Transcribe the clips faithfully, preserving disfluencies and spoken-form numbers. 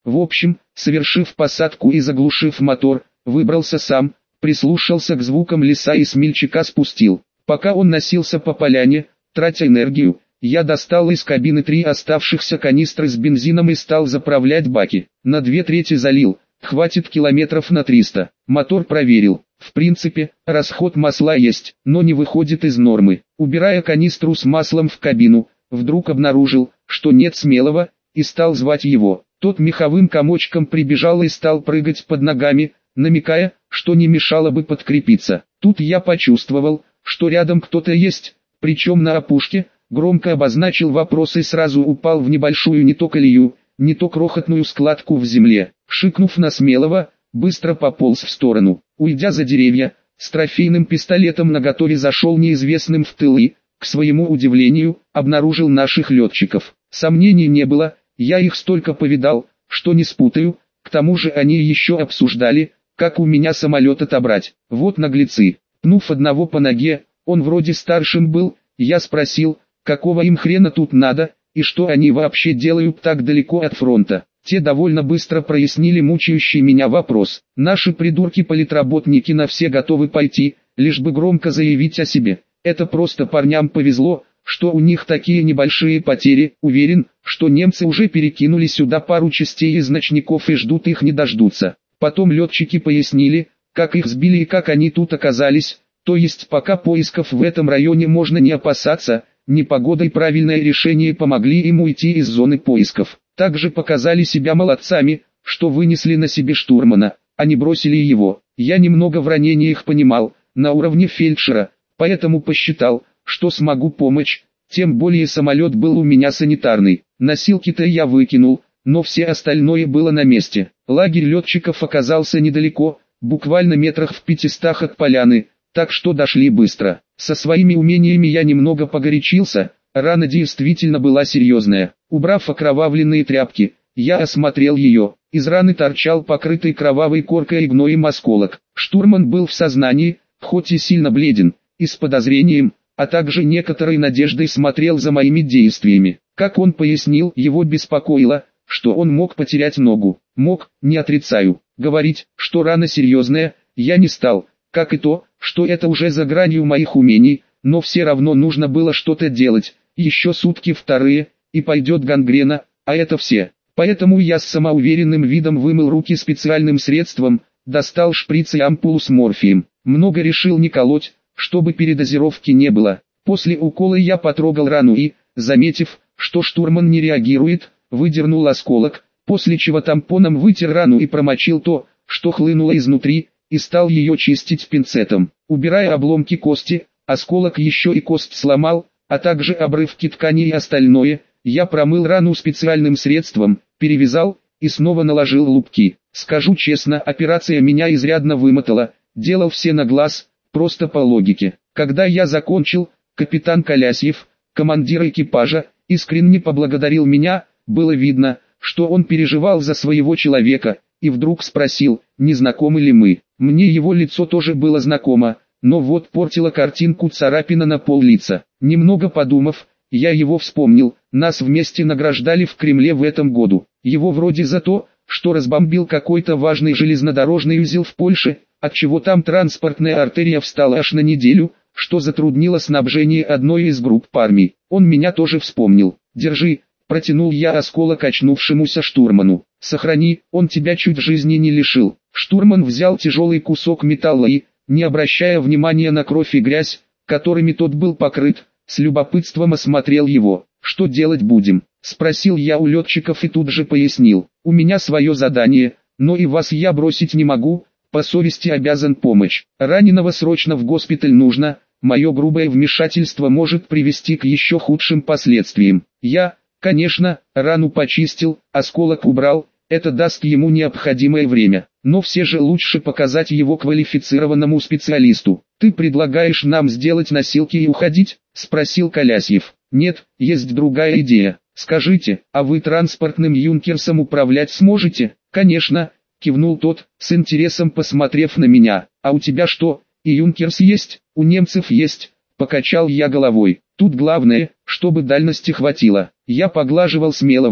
В общем, совершив посадку и заглушив мотор, выбрался сам, прислушался к звукам леса и смельчака спустил. Пока он носился по поляне, тратя энергию, я достал из кабины три оставшихся канистры с бензином и стал заправлять баки. На две трети залил, хватит километров на триста. Мотор проверил. В принципе, расход масла есть, но не выходит из нормы. Убирая канистру с маслом в кабину, вдруг обнаружил, что нет Смелого, и стал звать его. Тот меховым комочком прибежал и стал прыгать под ногами, намекая, что не мешало бы подкрепиться. Тут я почувствовал, что рядом кто-то есть, причем на опушке, громко обозначил вопрос и сразу упал в небольшую не то колею, не то крохотную складку в земле. Шикнув на Смелого, быстро пополз в сторону. Уйдя за деревья, с трофейным пистолетом наготове зашел неизвестным в тыл и, к своему удивлению, обнаружил наших летчиков. Сомнений не было, я их столько повидал, что не спутаю, к тому же они еще обсуждали, как у меня самолет отобрать. Вот наглецы. Пнув одного по ноге, он вроде старшим был, я спросил, какого им хрена тут надо, и что они вообще делают так далеко от фронта. Те довольно быстро прояснили мучающий меня вопрос. Наши придурки-политработники на все готовы пойти, лишь бы громко заявить о себе. Это просто парням повезло, что у них такие небольшие потери. Уверен, что немцы уже перекинули сюда пару частей из ночников и ждут их не дождутся. Потом летчики пояснили, как их сбили и как они тут оказались, то есть пока поисков в этом районе можно не опасаться, непогода и правильное решение помогли им уйти из зоны поисков. Также показали себя молодцами, что вынесли на себе штурмана, а не бросили его. Я немного в ранениях понимал, на уровне фельдшера, поэтому посчитал, что смогу помочь, тем более самолет был у меня санитарный. Носилки-то я выкинул, но все остальное было на месте. Лагерь летчиков оказался недалеко, буквально метрах в пятистах от поляны, так что дошли быстро. Со своими умениями я немного погорячился, рана действительно была серьезная. Убрав окровавленные тряпки, я осмотрел ее. Из раны торчал покрытый кровавой коркой и гноем осколок. Штурман был в сознании, хоть и сильно бледен, и с подозрением, а также некоторой надеждой смотрел за моими действиями. Как он пояснил, его беспокоило, что он мог потерять ногу. Мог, не отрицаю. Говорить, что рана серьезная, я не стал, как и то, что это уже за гранью моих умений, но все равно нужно было что-то делать. Еще сутки вторые, и пойдет гангрена, а это все. Поэтому я с самоуверенным видом вымыл руки специальным средством, достал шприц и ампулу с морфием. Много решил не колоть, чтобы передозировки не было. После укола я потрогал рану и, заметив, что штурман не реагирует, выдернул осколок, после чего тампоном вытер рану и промочил то, что хлынуло изнутри, и стал ее чистить пинцетом. Убирая обломки кости, осколок еще и кость сломал, а также обрывки ткани и остальное, я промыл рану специальным средством, перевязал и снова наложил лупки. Скажу честно, операция меня изрядно вымотала, делал все на глаз, просто по логике. Когда я закончил, капитан Колясьев, командир экипажа, искренне поблагодарил меня, было видно, что он переживал за своего человека, и вдруг спросил, не знакомы ли мы. Мне его лицо тоже было знакомо, но вот портила картинку царапина на пол лица. Немного подумав, я его вспомнил, нас вместе награждали в Кремле в этом году. Его вроде за то, что разбомбил какой-то важный железнодорожный узел в Польше, отчего там транспортная артерия встала аж на неделю, что затруднило снабжение одной из групп армий. Он меня тоже вспомнил. «Держи», протянул я осколок очнувшемуся штурману. «Сохрани, он тебя чуть жизни не лишил». Штурман взял тяжелый кусок металла и, не обращая внимания на кровь и грязь, которыми тот был покрыт, с любопытством осмотрел его. «Что делать будем?» — спросил я у летчиков и тут же пояснил. «У меня свое задание, но и вас я бросить не могу, по совести обязан помочь. Раненого срочно в госпиталь нужно, мое грубое вмешательство может привести к еще худшим последствиям». Я, конечно, рану почистил, осколок убрал, это даст ему необходимое время, но все же лучше показать его квалифицированному специалисту. «Ты предлагаешь нам сделать носилки и уходить?» — спросил Колясьев. «Нет, есть другая идея. Скажите, а вы транспортным юнкерсом управлять сможете?» «Конечно», — кивнул тот, с интересом посмотрев на меня. «А у тебя что, и юнкерс есть?» «У немцев есть», — покачал я головой. «Тут главное, чтобы дальности хватило». Я поглаживал Смелого,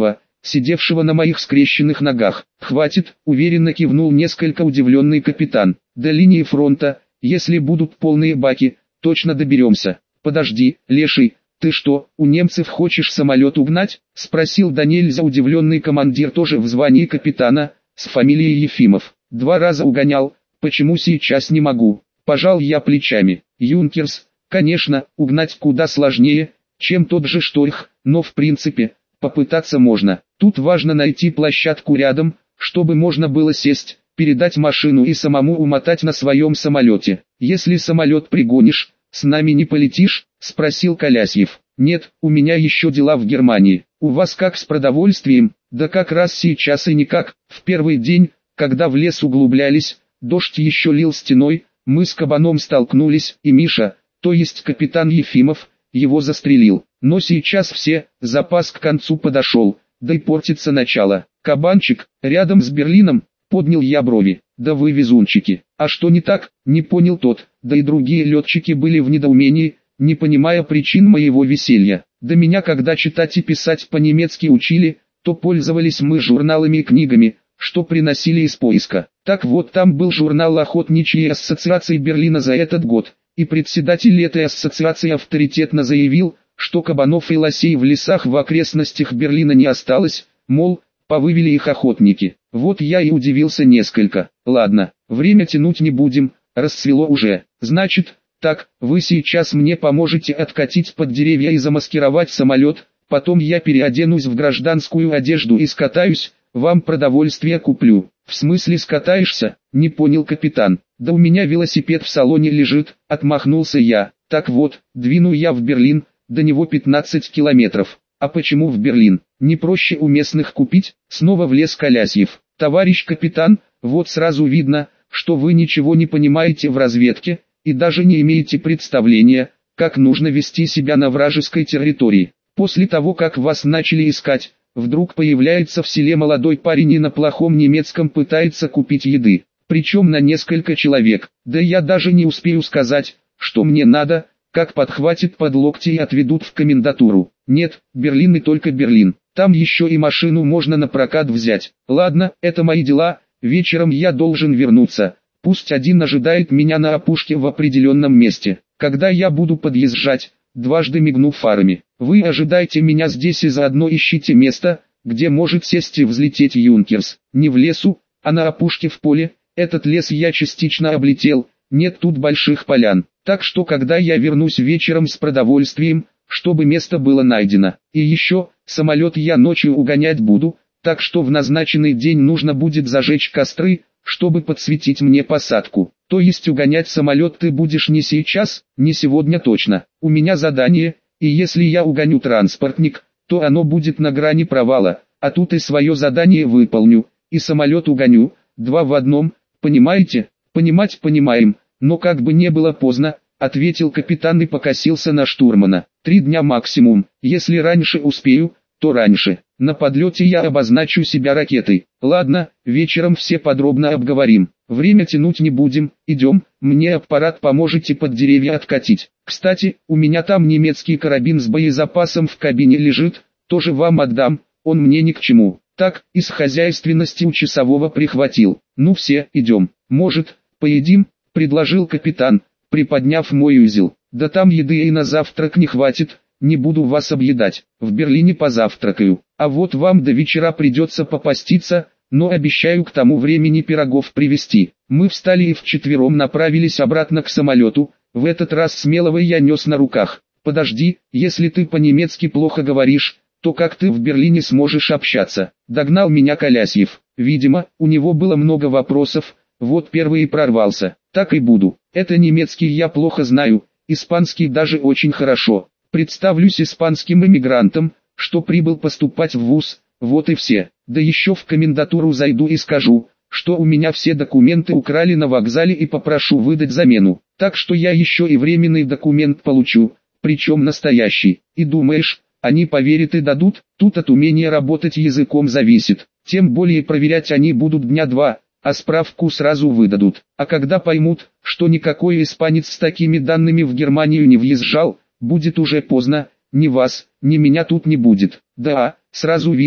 сидевшего на моих скрещенных ногах. «Хватит», — уверенно кивнул несколько удивленный капитан. «До линии фронта, если будут полные баки, точно доберемся». «Подожди, леший, ты что, у немцев хочешь самолет угнать?» — спросил да нельзя удивленный командир, тоже в звании капитана, с фамилией Ефимов. «Два раза угонял, почему сейчас не могу?» Пожал я плечами. «Юнкерс, конечно, угнать куда сложнее, чем тот же Шторх, но в принципе, попытаться можно. Тут важно найти площадку рядом, чтобы можно было сесть, передать машину и самому умотать на своем самолете. Если самолет пригонишь, с нами не полетишь?» — спросил Колясьев. «Нет, у меня еще дела в Германии. У вас как с продовольствием?» «Да как раз сейчас и никак. В первый день, когда в лес углублялись, дождь еще лил стеной, мы с кабаном столкнулись, и Миша, то есть капитан Ефимов, его застрелил. Но сейчас все, запас к концу подошел, да и портится начало. Кабанчик, рядом с Берлином», — поднял я брови. «Да вы везунчики. А что не так?» — не понял тот. Да и другие летчики были в недоумении, не понимая причин моего веселья. Да меня когда читать и писать по-немецки учили, то пользовались мы журналами и книгами, что приносили из поиска. Так вот, там был журнал Охотничьей ассоциации Берлина за этот год, и председатель этой ассоциации авторитетно заявил, что кабанов и лосей в лесах в окрестностях Берлина не осталось, мол, повывели их охотники. Вот я и удивился несколько. Ладно, время тянуть не будем, расцвело уже. Значит, так, вы сейчас мне поможете откатить под деревья и замаскировать самолет, потом я переоденусь в гражданскую одежду и скатаюсь, вам продовольствие куплю». «В смысле скатаешься?» — не понял капитан. «Да у меня велосипед в салоне лежит», — отмахнулся я. «Так вот, двину я в Берлин, до него пятнадцать километров». «А почему в Берлин? Не проще у местных купить?» — снова влез Колясьев. «Товарищ капитан, вот сразу видно, что вы ничего не понимаете в разведке, и даже не имеете представления, как нужно вести себя на вражеской территории. После того, как вас начали искать, вдруг появляется в селе молодой парень и на плохом немецком пытается купить еды, причем на несколько человек. Да я даже не успею сказать, что мне надо, как подхватит под локти и отведут в комендатуру. Нет, Берлин и только Берлин. Там еще и машину можно на прокат взять. Ладно, это мои дела, вечером я должен вернуться. Пусть один ожидает меня на опушке в определенном месте. Когда я буду подъезжать, дважды мигнув фарами, вы ожидайте меня здесь и заодно ищите место, где может сесть и взлететь Юнкерс. Не в лесу, а на опушке в поле. Этот лес я частично облетел, нет тут больших полян. Так что когда я вернусь вечером с продовольствием, чтобы место было найдено. И еще, самолет я ночью угонять буду, так что в назначенный день нужно будет зажечь костры, чтобы подсветить мне посадку. То есть угонять самолет ты будешь не сейчас, не сегодня точно. У меня задание, и если я угоню транспортник, то оно будет на грани провала, а тут и свое задание выполню, и самолет угоню, два в одном, понимаете? Понимать понимаем, но как бы не было поздно, ответил капитан и покосился на штурмана. Три дня максимум, если раньше успею, то раньше. На подлете я обозначу себя ракетой. Ладно, вечером все подробно обговорим. Время тянуть не будем, идем, мне аппарат поможете под деревья откатить. Кстати, у меня там немецкий карабин с боезапасом в кабине лежит, тоже вам отдам, он мне ни к чему. Так, из хозяйственности у часового прихватил. Ну все, идем. Может, поедим, предложил капитан, приподняв мой узел. Да там еды и на завтрак не хватит. Не буду вас объедать, в Берлине позавтракаю, а вот вам до вечера придется попаститься, но обещаю к тому времени пирогов привезти. Мы встали и вчетвером направились обратно к самолету, в этот раз смелого я нес на руках. Подожди, если ты по-немецки плохо говоришь, то как ты в Берлине сможешь общаться? Догнал меня Колясьев. Видимо, у него было много вопросов, вот первый и прорвался. Так и буду. Это немецкий я плохо знаю, испанский даже очень хорошо. Представлюсь испанским эмигрантом, что прибыл поступать в вуз, вот и все. Да еще в комендатуру зайду и скажу, что у меня все документы украли на вокзале и попрошу выдать замену. Так что я еще и временный документ получу, причем настоящий. И думаешь, они поверят и дадут? Тут от умения работать языком зависит. Тем более проверять они будут дня два, а справку сразу выдадут. А когда поймут, что никакой испанец с такими данными в Германию не въезжал, будет уже поздно, ни вас, ни меня тут не будет. Да, сразу видно,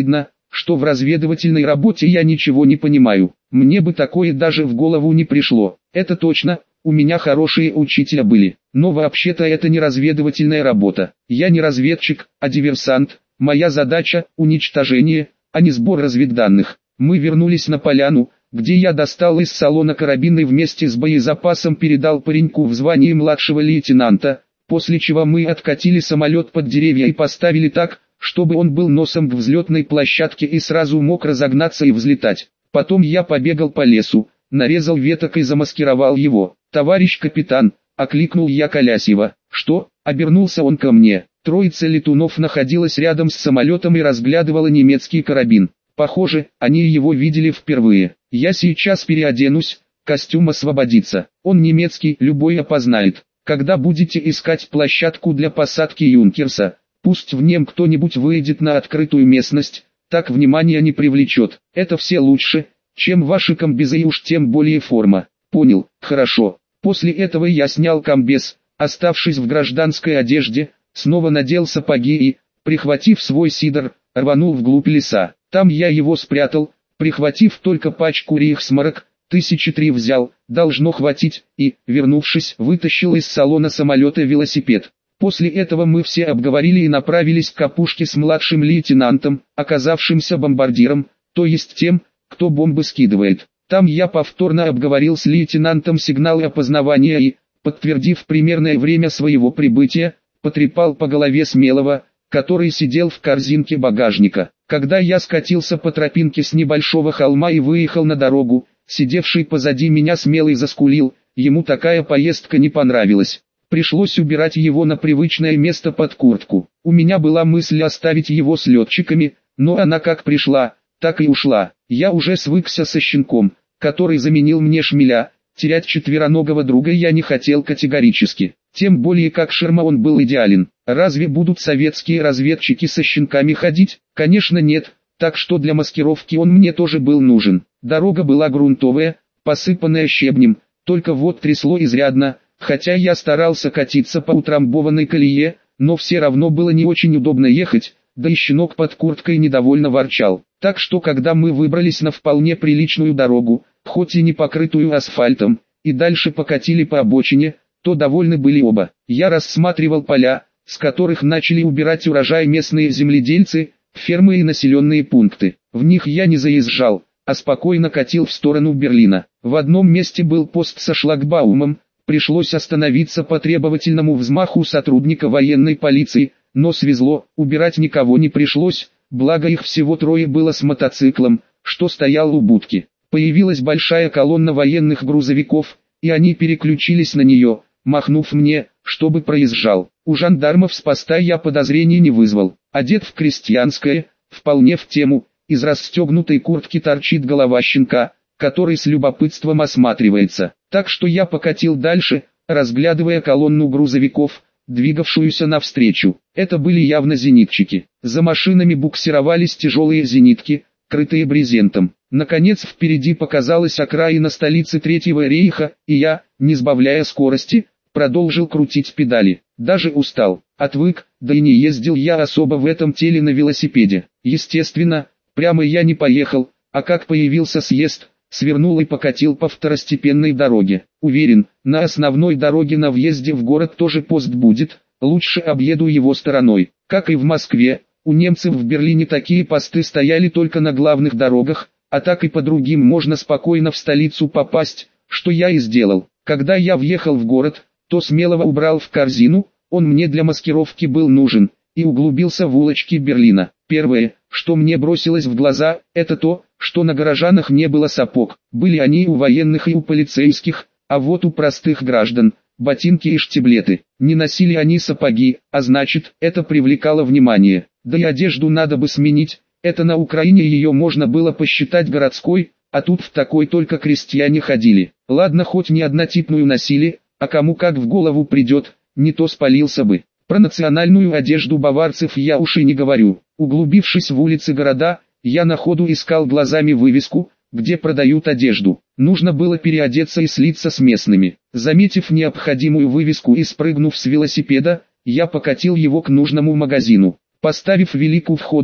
что в разведывательной работе я ничего не понимаю. Мне бы такое даже в голову не пришло. Это точно, у меня хорошие учителя были. Но вообще-то это не разведывательная работа. Я не разведчик, а диверсант. Моя задача – уничтожение, а не сбор разведданных. Мы вернулись на поляну, где я достал из салона карабин и вместе с боезапасом передал пареньку в звании младшего лейтенанта, после чего мы откатили самолет под деревья и поставили так, чтобы он был носом к взлетной площадке и сразу мог разогнаться и взлетать. Потом я побегал по лесу, нарезал веток и замаскировал его. «Товарищ капитан», — окликнул я Колясьева. «Что?» — обернулся он ко мне. Троица летунов находилась рядом с самолетом и разглядывала немецкий карабин. Похоже, они его видели впервые. «Я сейчас переоденусь, костюм освободится. Он немецкий, любой опознает. Когда будете искать площадку для посадки Юнкерса, пусть в нем кто-нибудь выйдет на открытую местность, так внимания не привлечет. Это все лучше, чем ваши комбезы и уж тем более форма». «Понял, хорошо». После этого я снял комбез, оставшись в гражданской одежде, снова надел сапоги и, прихватив свой сидор, рванул вглубь леса. Там я его спрятал, прихватив только пачку рейхсмарок, тысячи три взял, должно хватить, и, вернувшись, вытащил из салона самолета велосипед. После этого мы все обговорили и направились к опушке с младшим лейтенантом, оказавшимся бомбардиром, то есть тем, кто бомбы скидывает. Там я повторно обговорил с лейтенантом сигналы опознавания и, подтвердив примерное время своего прибытия, потрепал по голове Смелого, который сидел в корзинке багажника. Когда я скатился по тропинке с небольшого холма и выехал на дорогу, сидевший позади меня Смелый заскулил, ему такая поездка не понравилась. Пришлось убирать его на привычное место под куртку. У меня была мысль оставить его с летчиками, но она как пришла, так и ушла. Я уже свыкся со щенком, который заменил мне шмеля. Терять четвероногого друга я не хотел категорически. Тем более как ширма он был идеален. Разве будут советские разведчики со щенками ходить? Конечно нет, так что для маскировки он мне тоже был нужен. Дорога была грунтовая, посыпанная щебнем, только вот трясло изрядно, хотя я старался катиться по утрамбованной колее, но все равно было не очень удобно ехать, да и щенок под курткой недовольно ворчал. Так что когда мы выбрались на вполне приличную дорогу, хоть и не покрытую асфальтом, и дальше покатили по обочине, то довольны были оба. Я рассматривал поля, с которых начали убирать урожай местные земледельцы, фермы и населенные пункты. В них я не заезжал, а спокойно катил в сторону Берлина. В одном месте был пост со шлагбаумом, пришлось остановиться по требовательному взмаху сотрудника военной полиции, но свезло, убирать никого не пришлось, благо их всего трое было с мотоциклом, что стоял у будки. Появилась большая колонна военных грузовиков, и они переключились на нее, махнув мне, чтобы проезжал. У жандармов с поста я подозрений не вызвал. Одет в крестьянское, вполне в тему, из расстегнутой куртки торчит голова щенка, который с любопытством осматривается. Так что я покатил дальше, разглядывая колонну грузовиков, двигавшуюся навстречу. Это были явно зенитчики. За машинами буксировались тяжелые зенитки, крытые брезентом. Наконец впереди показалась окраина столицы Третьего рейха, и я, не сбавляя скорости, продолжил крутить педали. Даже устал, отвык, да и не ездил я особо в этом теле на велосипеде. Естественно, прямо я не поехал, а как появился съезд, свернул и покатил по второстепенной дороге. Уверен, на основной дороге на въезде в город тоже пост будет, лучше объеду его стороной. Как и в Москве, у немцев в Берлине такие посты стояли только на главных дорогах, а так и по другим можно спокойно в столицу попасть, что я и сделал. Когда я въехал в город, то Смелого убрал в корзину, он мне для маскировки был нужен, и углубился в улочки Берлина. Первое, что мне бросилось в глаза, это то, что на горожанах не было сапог. Были они и у военных, и у полицейских, а вот у простых граждан – ботинки и штиблеты. Не носили они сапоги, а значит, это привлекало внимание. Да и одежду надо бы сменить, это на Украине ее можно было посчитать городской, а тут в такой только крестьяне ходили. Ладно, хоть не однотипную носили, а кому как в голову придет, не то спалился бы. Про национальную одежду баварцев я уж и не говорю. Углубившись в улицы города, я на ходу искал глазами вывеску, где продают одежду. Нужно было переодеться и слиться с местными. Заметив необходимую вывеску и спрыгнув с велосипеда, я покатил его к нужному магазину. Поставив велик у входа,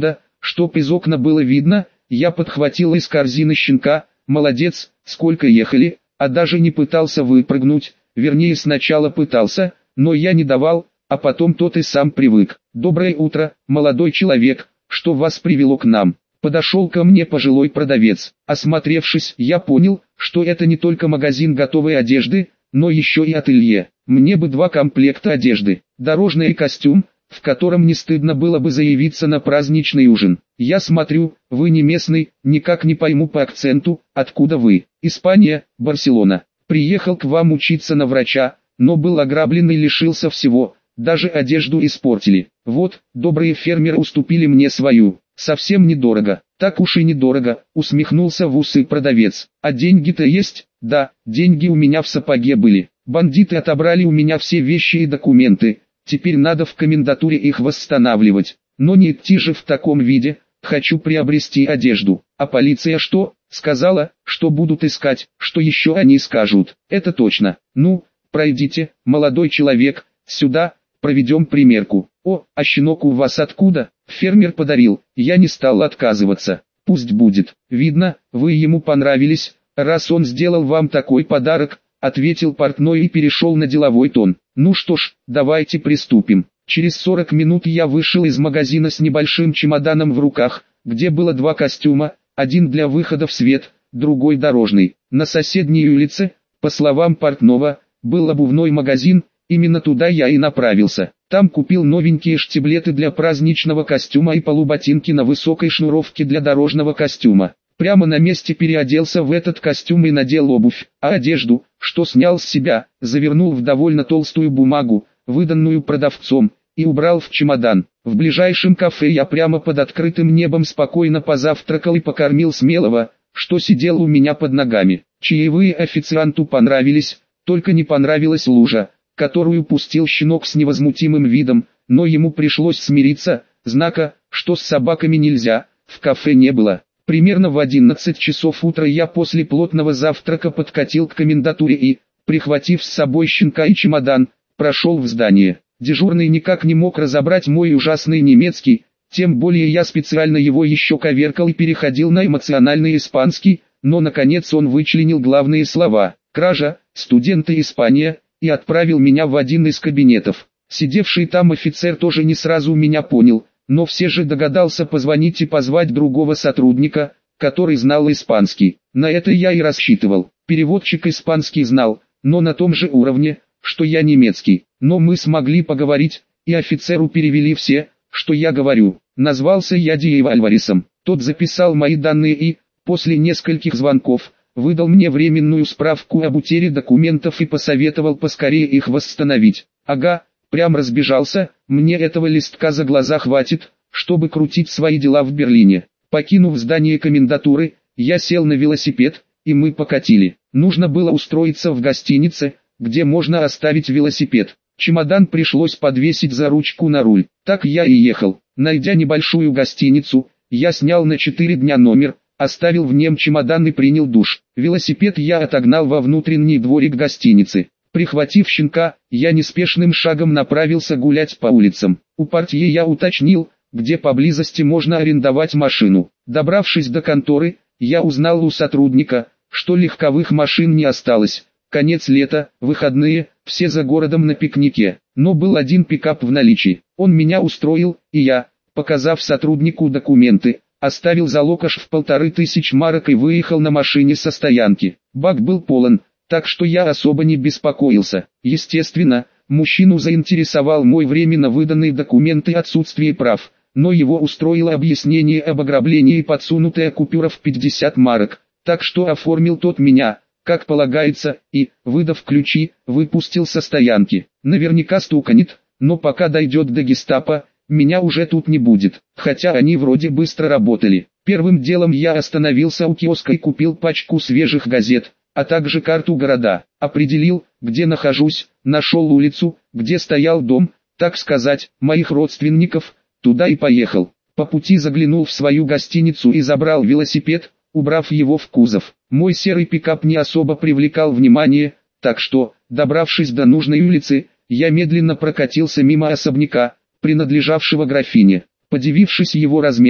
чтоб из окна было видно, я подхватил из корзины щенка. Молодец, сколько ехали, а даже не пытался выпрыгнуть, вернее сначала пытался, но я не давал, а потом тот и сам привык. «Доброе утро, молодой человек, что вас привело к нам?» Подошел ко мне пожилой продавец. Осмотревшись, я понял, что это не только магазин готовой одежды, но еще и ателье. Мне бы два комплекта одежды, дорожный костюм, в котором не стыдно было бы заявиться на праздничный ужин. Я смотрю, вы не местный, никак не пойму по акценту, откуда вы. Испания, Барселона. Приехал к вам учиться на врача, но был ограблен и лишился всего, даже одежду испортили. Вот, добрые фермеры уступили мне свою. Совсем недорого. Так уж и недорого, усмехнулся в усы продавец. А деньги-то есть? Да, деньги у меня в сапоге были. Бандиты отобрали у меня все вещи и документы. Теперь надо в комендатуре их восстанавливать. Но не идти же в таком виде. Хочу приобрести одежду. А полиция что? Сказала, что будут искать. Что еще они скажут? Это точно. Ну, пройдите, молодой человек, сюда, проведем примерку. О, а щенок у вас откуда? Фермер подарил. Я не стал отказываться. Пусть будет. Видно, вы ему понравились, раз он сделал вам такой подарок, ответил портной и перешел на деловой тон. Ну что ж, давайте приступим. Через сорок минут я вышел из магазина с небольшим чемоданом в руках, где было два костюма, один для выхода в свет, другой дорожный. На соседней улице, по словам портного, был обувной магазин, именно туда я и направился. Там купил новенькие штиблеты для праздничного костюма и полуботинки на высокой шнуровке для дорожного костюма. Прямо на месте переоделся в этот костюм и надел обувь, а одежду, что снял с себя, завернул в довольно толстую бумагу, выданную продавцом, и убрал в чемодан. В ближайшем кафе я прямо под открытым небом спокойно позавтракал и покормил смелого, что сидел у меня под ногами. Чаевые официанту понравились, только не понравилась лужа, которую пустил щенок с невозмутимым видом, но ему пришлось смириться, знака, что с собаками нельзя, в кафе не было. Примерно в одиннадцать часов утра я после плотного завтрака подкатил к комендатуре и, прихватив с собой щенка и чемодан, прошел в здание. Дежурный никак не мог разобрать мой ужасный немецкий, тем более я специально его еще коверкал и переходил на эмоциональный испанский, но наконец он вычленил главные слова: «Кража, студенты Испания», и отправил меня в один из кабинетов. Сидевший там офицер тоже не сразу меня понял, но все же догадался позвонить и позвать другого сотрудника, который знал испанский. На это я и рассчитывал. Переводчик испанский знал, но на том же уровне, что я немецкий. Но мы смогли поговорить, и офицеру перевели все, что я говорю. Назвался я Диего Альваресом. Тот записал мои данные и, после нескольких звонков, выдал мне временную справку об утере документов и посоветовал поскорее их восстановить. Ага, прям разбежался, мне этого листка за глаза хватит, чтобы крутить свои дела в Берлине. Покинув здание комендатуры, я сел на велосипед, и мы покатили. Нужно было устроиться в гостинице, где можно оставить велосипед. Чемодан пришлось подвесить за ручку на руль. Так я и ехал. Найдя небольшую гостиницу, я снял на четыре дня номер, оставил в нем чемодан и принял душ. Велосипед я отогнал во внутренний дворик гостиницы. Прихватив щенка, я неспешным шагом направился гулять по улицам. У портье я уточнил, где поблизости можно арендовать машину. Добравшись до конторы, я узнал у сотрудника, что легковых машин не осталось. Конец лета, выходные, все за городом на пикнике. Но был один пикап в наличии. Он меня устроил, и я, показав сотруднику документы, оставил залог аж в полторы тысяч марок и выехал на машине со стоянки. Бак был полон, так что я особо не беспокоился. Естественно, мужчину заинтересовал мой временно выданный документ и отсутствие прав, но его устроило объяснение об ограблении и подсунутая купюра в пятьдесят марок, так что оформил тот меня, как полагается, и, выдав ключи, выпустил со стоянки. Наверняка стуканет, но пока дойдет до гестапо, меня уже тут не будет, хотя они вроде быстро работали. Первым делом я остановился у киоска и купил пачку свежих газет, а также карту города. Определил, где нахожусь, нашел улицу, где стоял дом, так сказать, моих родственников, туда и поехал. По пути заглянул в свою гостиницу и забрал велосипед, убрав его в кузов. Мой серый пикап не особо привлекал внимание, так что, добравшись до нужной улицы, я медленно прокатился мимо особняка, принадлежавшего графине. Подивившись его размером,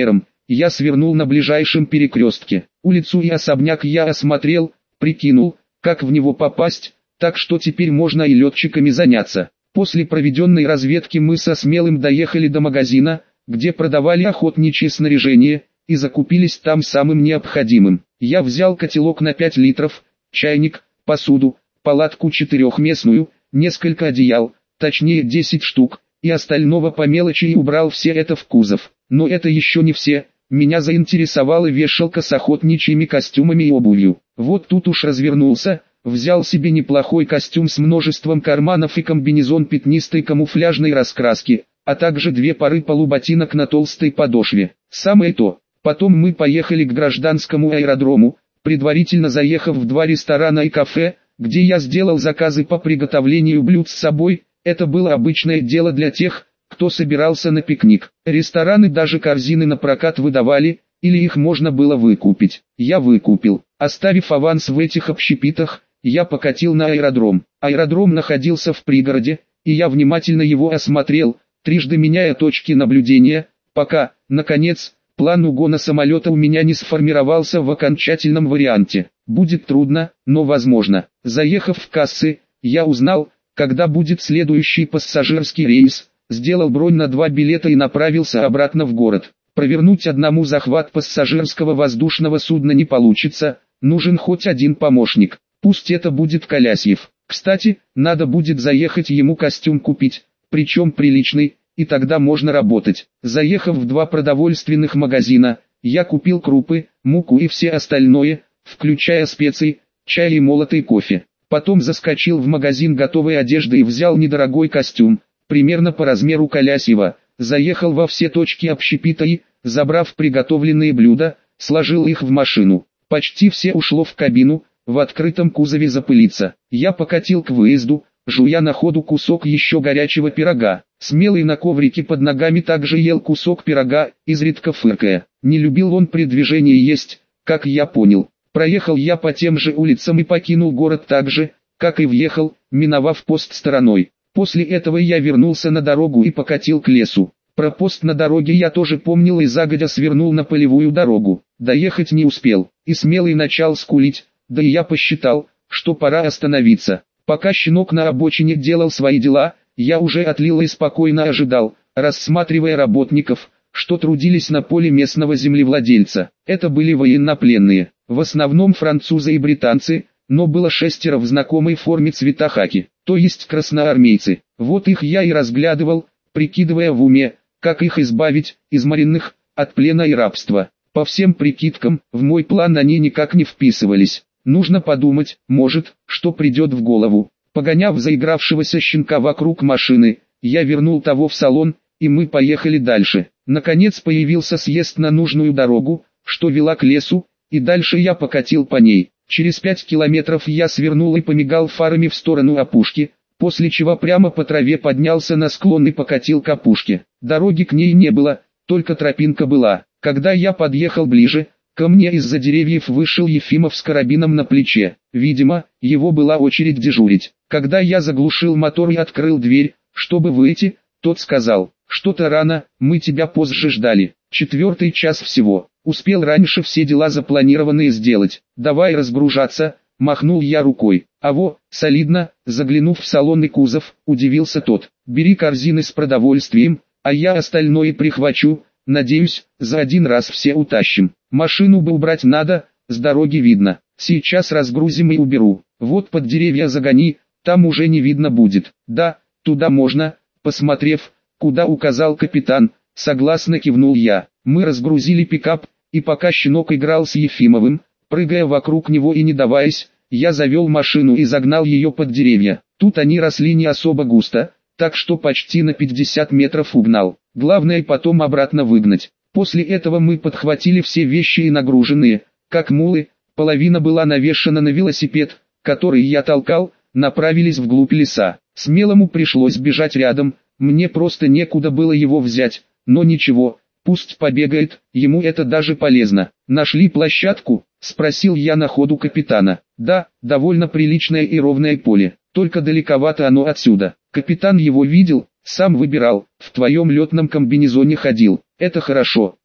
я свернул на ближайшем перекрестке. Улицу и особняк я осмотрел, прикинул, как в него попасть, так что теперь можно и летчиками заняться. После проведенной разведки мы со Смелым доехали до магазина, где продавали охотничье снаряжение, и закупились там самым необходимым. Я взял котелок на пять литров, чайник, посуду, палатку четырехместную, несколько одеял, точнее десять штук, и остального по мелочи, и убрал все это в кузов. Но это еще не все, меня заинтересовала вешалка с охотничьими костюмами и обувью. Вот тут уж развернулся, взял себе неплохой костюм с множеством карманов и комбинезон пятнистой камуфляжной раскраски, а также две пары полуботинок на толстой подошве. Самое то. Потом мы поехали к гражданскому аэродрому, предварительно заехав в два ресторана и кафе, где я сделал заказы по приготовлению блюд с собой. Это было обычное дело для тех, кто собирался на пикник. Рестораны даже корзины на прокат выдавали, или их можно было выкупить. Я выкупил. Оставив аванс в этих общепитах, я покатил на аэродром. Аэродром находился в пригороде, и я внимательно его осмотрел, трижды меняя точки наблюдения, пока, наконец, план угона самолета у меня не сформировался в окончательном варианте. Будет трудно, но возможно. Заехав в кассы, я узнал, когда будет следующий пассажирский рейс, сделал бронь на два билета и направился обратно в город. Провернуть одному захват пассажирского воздушного судна не получится, нужен хоть один помощник. Пусть это будет Колясьев. Кстати, надо будет заехать ему костюм купить, причем приличный, и тогда можно работать. Заехав в два продовольственных магазина, я купил крупы, муку и все остальное, включая специи, чай и молотый кофе. Потом заскочил в магазин готовой одежды и взял недорогой костюм, примерно по размеру Колясьева. Заехал во все точки общепита и, забрав приготовленные блюда, сложил их в машину. Почти все ушло в кабину, в открытом кузове запылиться. Я покатил к выезду, жуя на ходу кусок еще горячего пирога. Смелый на коврике под ногами также ел кусок пирога, изредка фыркая. Не любил он при движении есть, как я понял. Проехал я по тем же улицам и покинул город так же, как и въехал, миновав пост стороной. После этого я вернулся на дорогу и покатил к лесу. Про пост на дороге я тоже помнил и загодя свернул на полевую дорогу. Доехать не успел, и Смелый начал скулить, да и я посчитал, что пора остановиться. Пока щенок на обочине делал свои дела, я уже отлил и спокойно ожидал, рассматривая работников, что трудились на поле местного землевладельца. Это были военнопленные, в основном французы и британцы, но было шестеро в знакомой форме цвета хаки, то есть красноармейцы. Вот их я и разглядывал, прикидывая в уме, как их избавить, изморенных, от плена и рабства. По всем прикидкам, в мой план они никак не вписывались. Нужно подумать, может, что придет в голову. Погоняв заигравшегося щенка вокруг машины, я вернул того в салон, и мы поехали дальше. Наконец появился съезд на нужную дорогу, что вела к лесу, и дальше я покатил по ней. Через пять километров я свернул и помигал фарами в сторону опушки, после чего прямо по траве поднялся на склон и покатил к опушке. Дороги к ней не было, только тропинка была. Когда я подъехал ближе, ко мне из-за деревьев вышел Ефимов с карабином на плече. Видимо, его была очередь дежурить. Когда я заглушил мотор и открыл дверь, чтобы выйти, тот сказал: «Что-то рано, мы тебя позже ждали. Четвертый час всего. Успел раньше все дела запланированные сделать. Давай разгружаться», — махнул я рукой. «А во, солидно», — заглянув в салон и кузов, удивился тот. «Бери корзины с продовольствием, а я остальное прихвачу. Надеюсь, за один раз все утащим. Машину бы убрать надо, с дороги видно. Сейчас разгрузим и уберу. Вот под деревья загони, там уже не видно будет». «Да, туда можно», — посмотрев, куда указал капитан, согласно кивнул я. Мы разгрузили пикап, и пока щенок играл с Ефимовым, прыгая вокруг него и не даваясь, я завел машину и загнал ее под деревья. Тут они росли не особо густо, так что почти на пятьдесят метров угнал. Главное потом обратно выгнать. После этого мы подхватили все вещи и нагруженные, как мулы, половина была навешана на велосипед, который я толкал, направились вглубь леса. Смелому пришлось бежать рядом, мне просто некуда было его взять, но ничего, пусть побегает, ему это даже полезно. «Нашли площадку?» — спросил я на ходу капитана. «Да, довольно приличное и ровное поле, только далековато оно отсюда. Капитан его видел, сам выбирал, в твоем летном комбинезоне ходил. Это хорошо,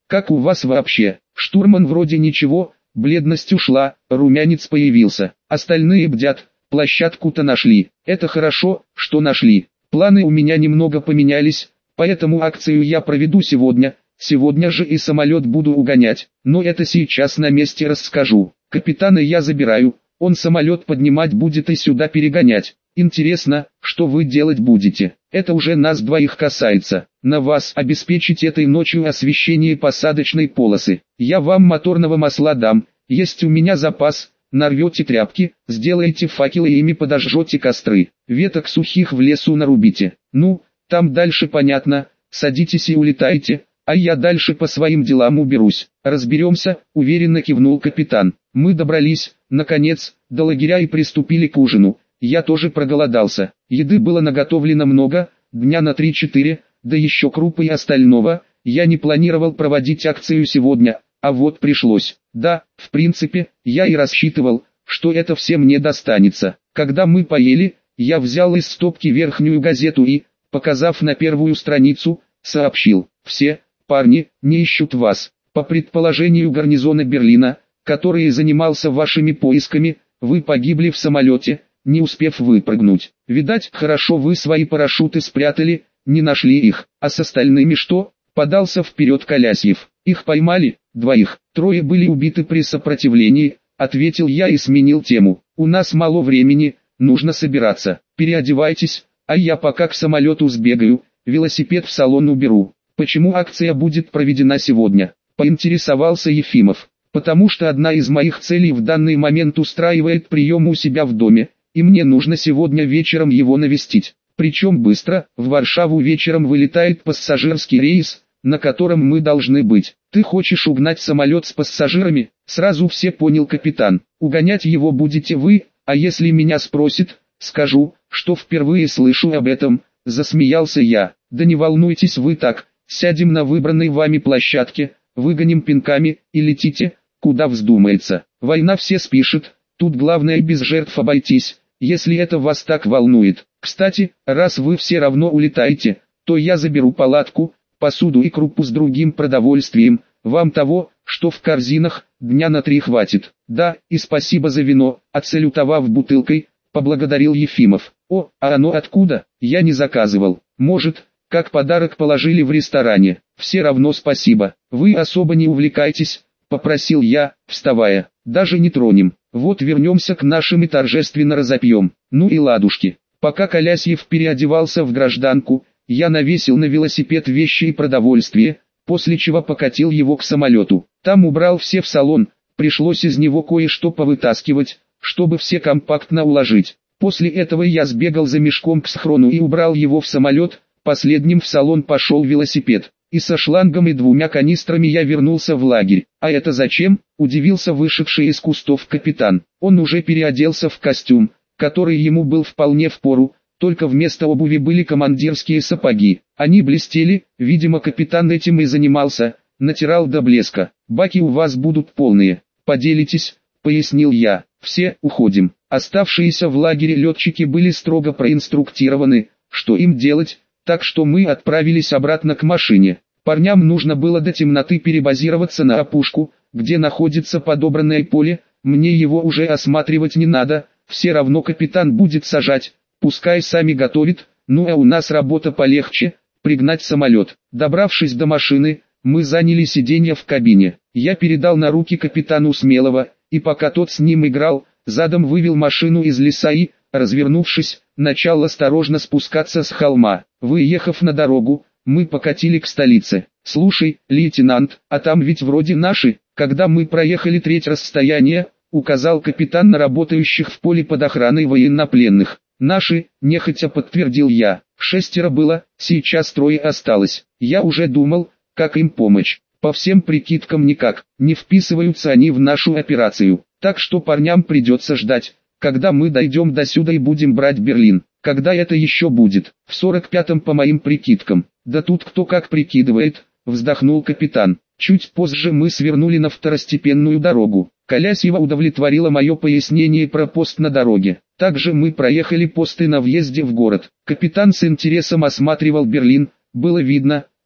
Как у вас вообще? Штурман вроде ничего, бледность ушла, румянец появился. Остальные бдят, площадку-то нашли. Это хорошо, что нашли. Планы у меня немного поменялись, поэтому акцию я проведу сегодня. Сегодня же и самолет буду угонять, но это сейчас на месте расскажу. Капитана я забираю, он самолет поднимать будет и сюда перегонять. Интересно, что вы делать будете? Это уже нас двоих касается. На вас обеспечить этой ночью освещение посадочной полосы. Я вам моторного масла дам, есть у меня запас. Нарвете тряпки, сделаете факелы и ими подожжете костры. Веток сухих в лесу нарубите. Ну, там дальше понятно, садитесь и улетайте, а я дальше по своим делам уберусь. Разберемся, уверенно кивнул капитан. Мы добрались, наконец, до лагеря и приступили к ужину. Я тоже проголодался. Еды было наготовлено много, дня на три-четыре, да еще крупы и остального. Я не планировал проводить акцию сегодня, а вот пришлось. Да, в принципе, я и рассчитывал, что это все мне достанется. Когда мы поели, я взял из стопки верхнюю газету и, показав на первую страницу, сообщил: «Все, парни, не ищут вас. По предположению гарнизона Берлина, который занимался вашими поисками, вы погибли в самолете, не успев выпрыгнуть. Видать, хорошо вы свои парашюты спрятали, не нашли их. А с остальными что?» Подался вперед Колясьев. «Их поймали, двоих, трое были убиты при сопротивлении», ответил я и сменил тему. «У нас мало времени, нужно собираться. Переодевайтесь, а я пока к самолету сбегаю, велосипед в салон уберу». «Почему акция будет проведена сегодня?» поинтересовался Ефимов. «Потому что одна из моих целей в данный момент устраивает прием у себя в доме, и мне нужно сегодня вечером его навестить. Причем быстро. В Варшаву вечером вылетает пассажирский рейс, на котором мы должны быть. Ты хочешь угнать самолет с пассажирами?» Сразу все понял капитан. «Угонять его будете вы, а если меня спросят, скажу, что впервые слышу об этом», засмеялся я. «Да не волнуйтесь вы так, сядем на выбранной вами площадке, выгоним пинками и летите, куда вздумается. Война все спишет, тут главное без жертв обойтись, если это вас так волнует. Кстати, раз вы все равно улетаете, то я заберу палатку, посуду и крупу с другим продовольствием, вам того, что в корзинах, дня на три хватит. Да, и спасибо за вино», отсалютовав бутылкой, поблагодарил Ефимов. «О, а оно откуда? Я не заказывал. Может, как подарок положили в ресторане. Все равно спасибо. Вы особо не увлекайтесь», попросил я, вставая. «Даже не тронем. Вот вернемся к нашим и торжественно разопьем. Ну и ладушки». Пока Колясьев переодевался в гражданку, я навесил на велосипед вещи и продовольствие, после чего покатил его к самолету. Там убрал все в салон, пришлось из него кое-что повытаскивать, чтобы все компактно уложить. После этого я сбегал за мешком к схрону и убрал его в самолет, последним в салон пошел велосипед. И со шлангом и двумя канистрами я вернулся в лагерь. «А это зачем?» – удивился вышедший из кустов капитан. Он уже переоделся в костюм, который ему был вполне впору, только вместо обуви были командирские сапоги. Они блестели, видимо капитан этим и занимался, натирал до блеска. «Баки у вас будут полные, поделитесь», – пояснил я. «Все, уходим». Оставшиеся в лагере летчики были строго проинструктированы, что им делать, так что мы отправились обратно к машине. Парням нужно было до темноты перебазироваться на опушку, где находится подобранное поле, мне его уже осматривать не надо, все равно капитан будет сажать, пускай сами готовит, ну а у нас работа полегче, пригнать самолет. Добравшись до машины, мы заняли сиденье в кабине. Я передал на руки капитану Смелого, и пока тот с ним играл, задом вывел машину из леса и, развернувшись, начал осторожно спускаться с холма. Выехав на дорогу, мы покатили к столице. «Слушай, лейтенант, а там ведь вроде наши». Когда мы проехали треть расстояния, указал капитан на работающих в поле под охраной военнопленных. «Наши», нехотя подтвердил я. «Шестеро было, сейчас трое осталось. Я уже думал, как им помочь. По всем прикидкам никак, не вписываются они в нашу операцию. Так что парням придется ждать, когда мы дойдем до сюда и будем брать Берлин. Когда это еще будет? В сорок пятом по моим прикидкам». «Да тут кто как прикидывает», вздохнул капитан. Чуть позже мы свернули на второстепенную дорогу. Колясьева удовлетворило мое пояснение про пост на дороге. Также мы проехали посты на въезде в город. Капитан с интересом осматривал Берлин. Было видно,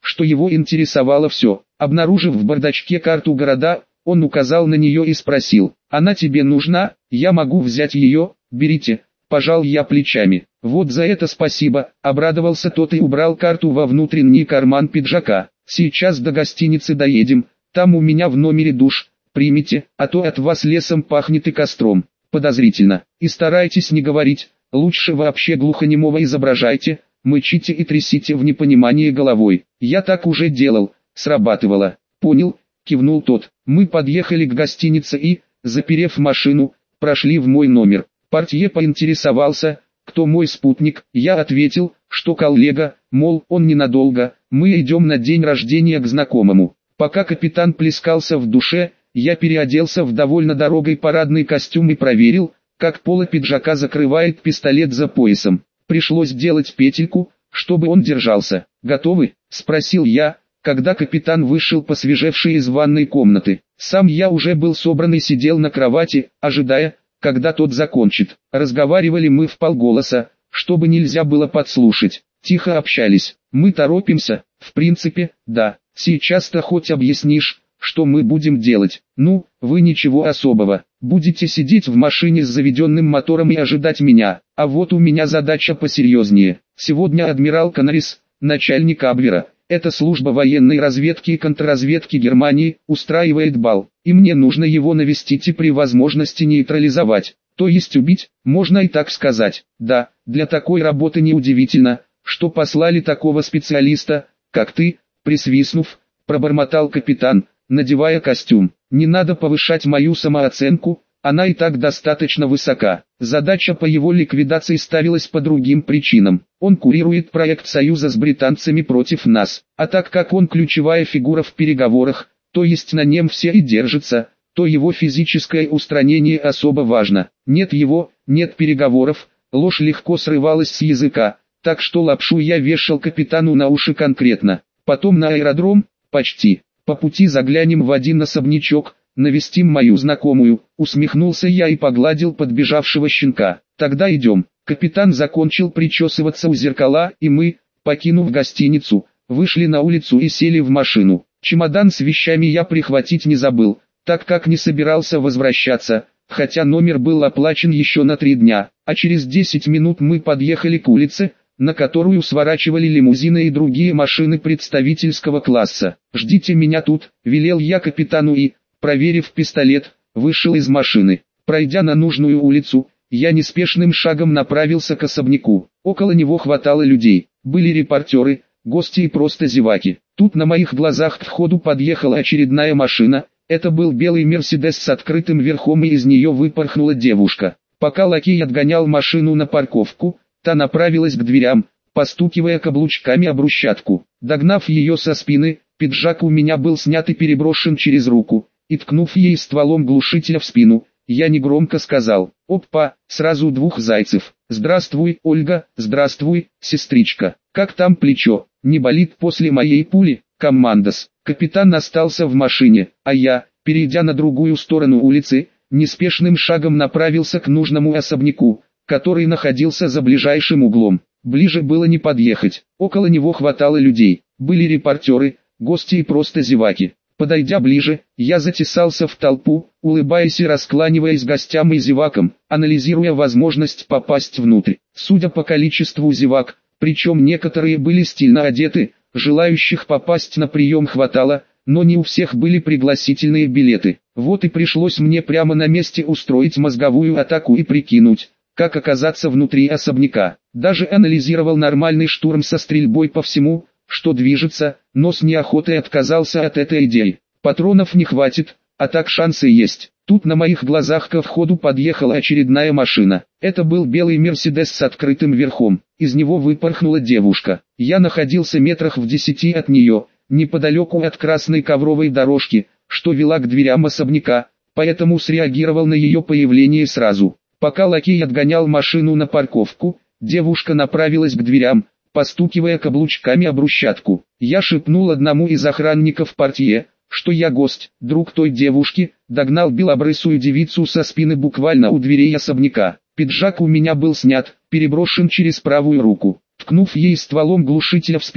что его интересовало все. Обнаружив в бардачке карту города, он указал на нее и спросил: «Она тебе нужна? Я могу взять ее, берите». Пожал я плечами. «Вот за это спасибо», — обрадовался тот и убрал карту во внутренний карман пиджака. «Сейчас до гостиницы доедем, там у меня в номере душ, примите, а то от вас лесом пахнет и костром». Подозрительно. «И старайтесь не говорить, лучше вообще глухонемого изображайте, мычите и трясите в непонимании головой». «Я так уже делал, срабатывало». «Понял», — кивнул тот. Мы подъехали к гостинице и, заперев машину, прошли в мой номер. Портье поинтересовался, кто мой спутник. Я ответил, что коллега, мол, он ненадолго, мы идем на день рождения к знакомому. Пока капитан плескался в душе, я переоделся в довольно дорогой парадный костюм и проверил, как поло пиджака закрывает пистолет за поясом. Пришлось делать петельку, чтобы он держался. «Готовы?» – спросил я, когда капитан вышел посвежевший из ванной комнаты. Сам я уже был собран и сидел на кровати, ожидая, когда тот закончит. Разговаривали мы вполголоса, чтобы нельзя было подслушать. Тихо общались. «Мы торопимся?» «В принципе, да. Сейчас-то хоть объяснишь, что мы будем делать?» «Ну, вы ничего особого. Будете сидеть в машине с заведенным мотором и ожидать меня. А вот у меня задача посерьезнее. Сегодня адмирал Канарис, начальник Абвера, это служба военной разведки и контрразведки Германии, устраивает бал, и мне нужно его навестить и при возможности нейтрализовать, то есть убить, можно и так сказать. Да, для такой работы неудивительно, что послали такого специалиста, как ты», присвистнув, пробормотал капитан, надевая костюм. «Не надо повышать мою самооценку, она и так достаточно высока. Задача по его ликвидации ставилась по другим причинам. Он курирует проект союза с британцами против нас, а так как он ключевая фигура в переговорах, то есть на нем все и держатся, то его физическое устранение особо важно. Нет его, нет переговоров». Ложь легко срывалась с языка, так что лапшу я вешал капитану на уши конкретно. Потом на аэродром, почти. По пути заглянем в один особнячок, навестим мою знакомую, усмехнулся я и погладил подбежавшего щенка. Тогда идем. Капитан закончил причесываться у зеркала, и мы, покинув гостиницу, вышли на улицу и сели в машину. Чемодан с вещами я прихватить не забыл, так как не собирался возвращаться, хотя номер был оплачен еще на три дня, а через десять минут мы подъехали к улице, на которую сворачивали лимузины и другие машины представительского класса. «Ждите меня тут», — велел я капитану и, проверив пистолет, вышел из машины. Пройдя на нужную улицу, я неспешным шагом направился к особняку. Около него хватало людей, были репортеры, гости и просто зеваки. Тут на моих глазах к входу подъехала очередная машина, это был белый Мерседес с открытым верхом и из нее выпорхнула девушка. Пока лакей отгонял машину на парковку, та направилась к дверям, постукивая каблучками об брусчатку. Догнав ее со спины, пиджак у меня был снят и переброшен через руку, и ткнув ей стволом глушителя в спину, я негромко сказал: «Опа, сразу двух зайцев. Здравствуй, Ольга, здравствуй, сестричка. Как там плечо, не болит после моей пули?» «Командос». Капитан остался в машине, а я, перейдя на другую сторону улицы, неспешным шагом направился к нужному особняку, который находился за ближайшим углом. Ближе было не подъехать, около него хватало людей, были репортеры, гости и просто зеваки. Подойдя ближе, я затесался в толпу, улыбаясь и раскланиваясь гостям и зевакам, анализируя возможность попасть внутрь. Судя по количеству зевак, причем некоторые были стильно одеты, желающих попасть на прием хватало, но не у всех были пригласительные билеты. Вот и пришлось мне прямо на месте устроить мозговую атаку и прикинуть, как оказаться внутри особняка. Даже анализировал нормальный штурм со стрельбой по всему, что движется, но с неохотой отказался от этой идеи. Патронов не хватит, а так шансы есть. Тут на моих глазах ко входу подъехала очередная машина. Это был белый Мерседес с открытым верхом. Из него выпорхнула девушка. Я находился метрах в десяти от нее, неподалеку от красной ковровой дорожки, что вела к дверям особняка, поэтому среагировал на ее появление сразу. Пока лакей отгонял машину на парковку, девушка направилась к дверям, постукивая каблучками об брусчатку. Я шепнул одному из охранников портье, что я гость, друг той девушки, догнал белобрысую девицу со спины буквально у дверей особняка. Пиджак у меня был снят, переброшен через правую руку. Ткнув ей стволом глушителя в спину,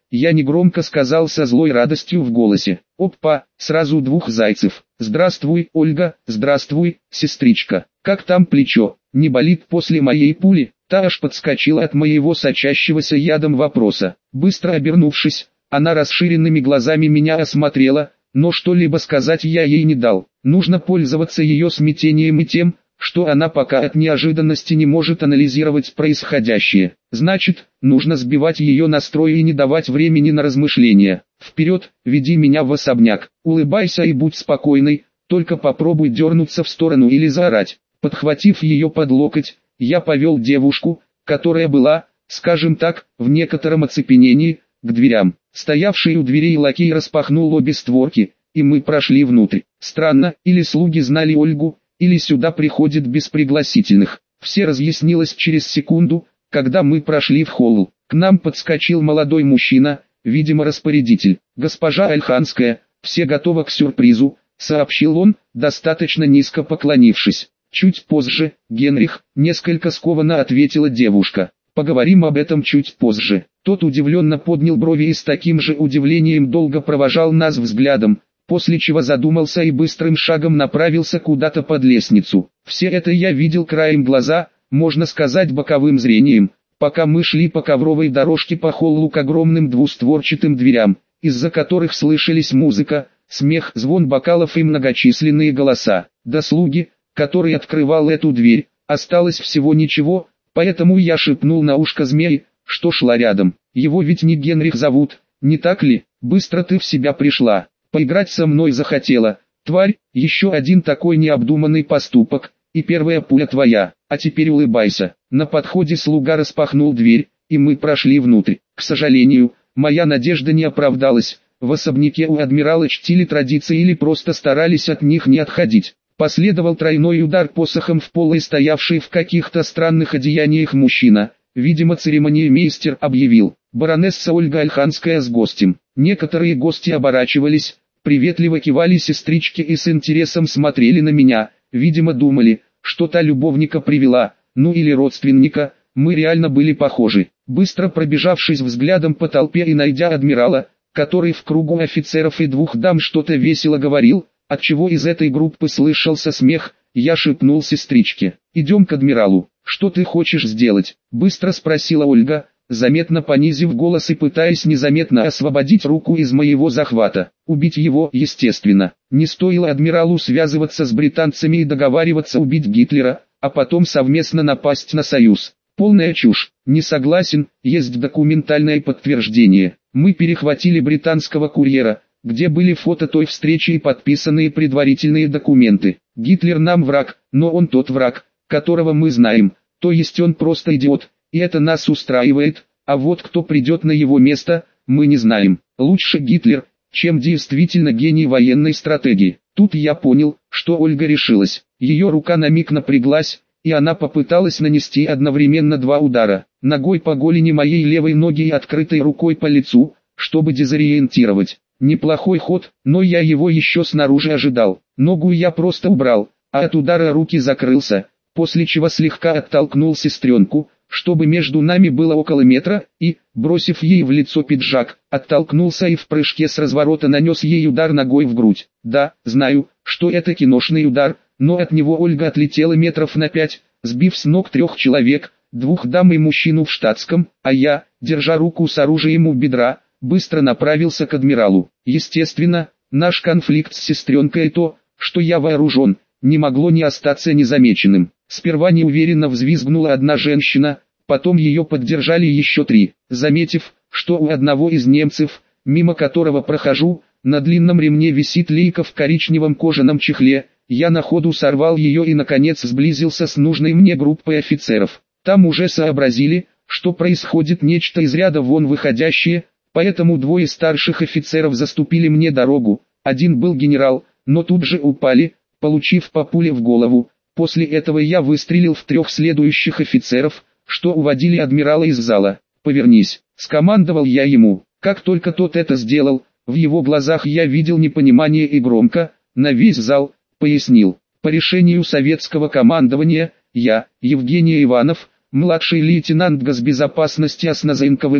я негромко сказал со злой радостью в голосе. Опа, сразу двух зайцев. Здравствуй, Ольга, здравствуй, сестричка. Как там плечо, не болит после моей пули? Та аж подскочила от моего сочащегося ядом вопроса. Быстро обернувшись, она расширенными глазами меня осмотрела, но что-либо сказать я ей не дал. Нужно пользоваться ее смятением и тем, что она пока от неожиданности не может анализировать происходящее. Значит, нужно сбивать ее настрой и не давать времени на размышления. Вперед, веди меня в особняк, улыбайся и будь спокойной, только попробуй дернуться в сторону или заорать. Подхватив ее под локоть, я повел девушку, которая была, скажем так, в некотором оцепенении, к дверям. Стоявший у дверей лакей распахнул обе створки, и мы прошли внутрь. Странно, или слуги знали Ольгу, или сюда приходит без пригласительных. Все разъяснилось через секунду, когда мы прошли в холл. К нам подскочил молодой мужчина, видимо распорядитель. «Госпожа Альханская, все готовы к сюрпризу», — сообщил он, достаточно низко поклонившись. «Чуть позже, Генрих», — несколько скованно ответила девушка. «Поговорим об этом чуть позже». Тот удивленно поднял брови и с таким же удивлением долго провожал нас взглядом, после чего задумался и быстрым шагом направился куда-то под лестницу. Все это я видел краем глаза, можно сказать боковым зрением, пока мы шли по ковровой дорожке по холлу к огромным двустворчатым дверям, из-за которых слышались музыка, смех, звон бокалов и многочисленные голоса. До слуги, который открывал эту дверь, осталось всего ничего, поэтому я шепнул на ушко змеи, что шла рядом. «Его ведь не Генрих зовут, не так ли? Быстро ты в себя пришла. Поиграть со мной захотела. Тварь, еще один такой необдуманный поступок, и первая пуля твоя, а теперь улыбайся». На подходе слуга распахнул дверь, и мы прошли внутрь. К сожалению, моя надежда не оправдалась. В особняке у адмирала чтили традиции или просто старались от них не отходить. Последовал тройной удар посохом в пол, и стоявший в каких-то странных одеяниях мужчина, видимо церемониймейстер, объявил: «Баронесса Ольга Альханская с гостем». Некоторые гости оборачивались, приветливо кивали сестричке и с интересом смотрели на меня, видимо думали, что та любовника привела, ну или родственника. Мы реально были похожи. Быстро пробежавшись взглядом по толпе и найдя адмирала, который в кругу офицеров и двух дам что-то весело говорил, отчего из этой группы слышался смех, я шепнул сестричке: «Идем к адмиралу». «Что ты хочешь сделать?» — быстро спросила Ольга, заметно понизив голос и пытаясь незаметно освободить руку из моего захвата. «Убить его, естественно. Не стоило адмиралу связываться с британцами и договариваться убить Гитлера, а потом совместно напасть на Союз. Полная чушь. Не согласен, есть документальное подтверждение. Мы перехватили британского курьера, где были фото той встречи и подписанные предварительные документы. Гитлер нам враг, но он тот враг, которого мы знаем, то есть он просто идиот, и это нас устраивает, а вот кто придет на его место, мы не знаем. Лучше Гитлер, чем действительно гений военной стратегии». Тут я понял, что Ольга решилась. Ее рука на миг напряглась, и она попыталась нанести одновременно два удара, ногой по голени моей левой ноги и открытой рукой по лицу, чтобы дезориентировать. Неплохой ход, но я его еще снаружи ожидал. Ногу я просто убрал, а от удара руки закрылся, после чего слегка оттолкнул сестренку, чтобы между нами было около метра, и, бросив ей в лицо пиджак, оттолкнулся и в прыжке с разворота нанес ей удар ногой в грудь. Да, знаю, что это киношный удар, но от него Ольга отлетела метров на пять, сбив с ног трех человек, двух дам и мужчину в штатском, а я, держа руку с оружием у бедра, быстро направился к адмиралу. Естественно, наш конфликт с сестренкой и то, что я вооружен, не могло не остаться незамеченным. Сперва неуверенно взвизгнула одна женщина, потом ее поддержали еще три. Заметив, что у одного из немцев, мимо которого прохожу, на длинном ремне висит лейка в коричневом кожаном чехле, я на ходу сорвал ее и наконец сблизился с нужной мне группой офицеров. Там уже сообразили, что происходит нечто из ряда вон выходящее, поэтому двое старших офицеров заступили мне дорогу. Один был генерал, но тут же упали, получив по пуле в голову. После этого я выстрелил в трех следующих офицеров, что уводили адмирала из зала. «Повернись», — скомандовал я ему. Как только тот это сделал, в его глазах я видел непонимание и громко, на весь зал, пояснил: «По решению советского командования, я, Евгений Иванов, младший лейтенант госбезопасности ОСНАЗа эн ка вэ дэ,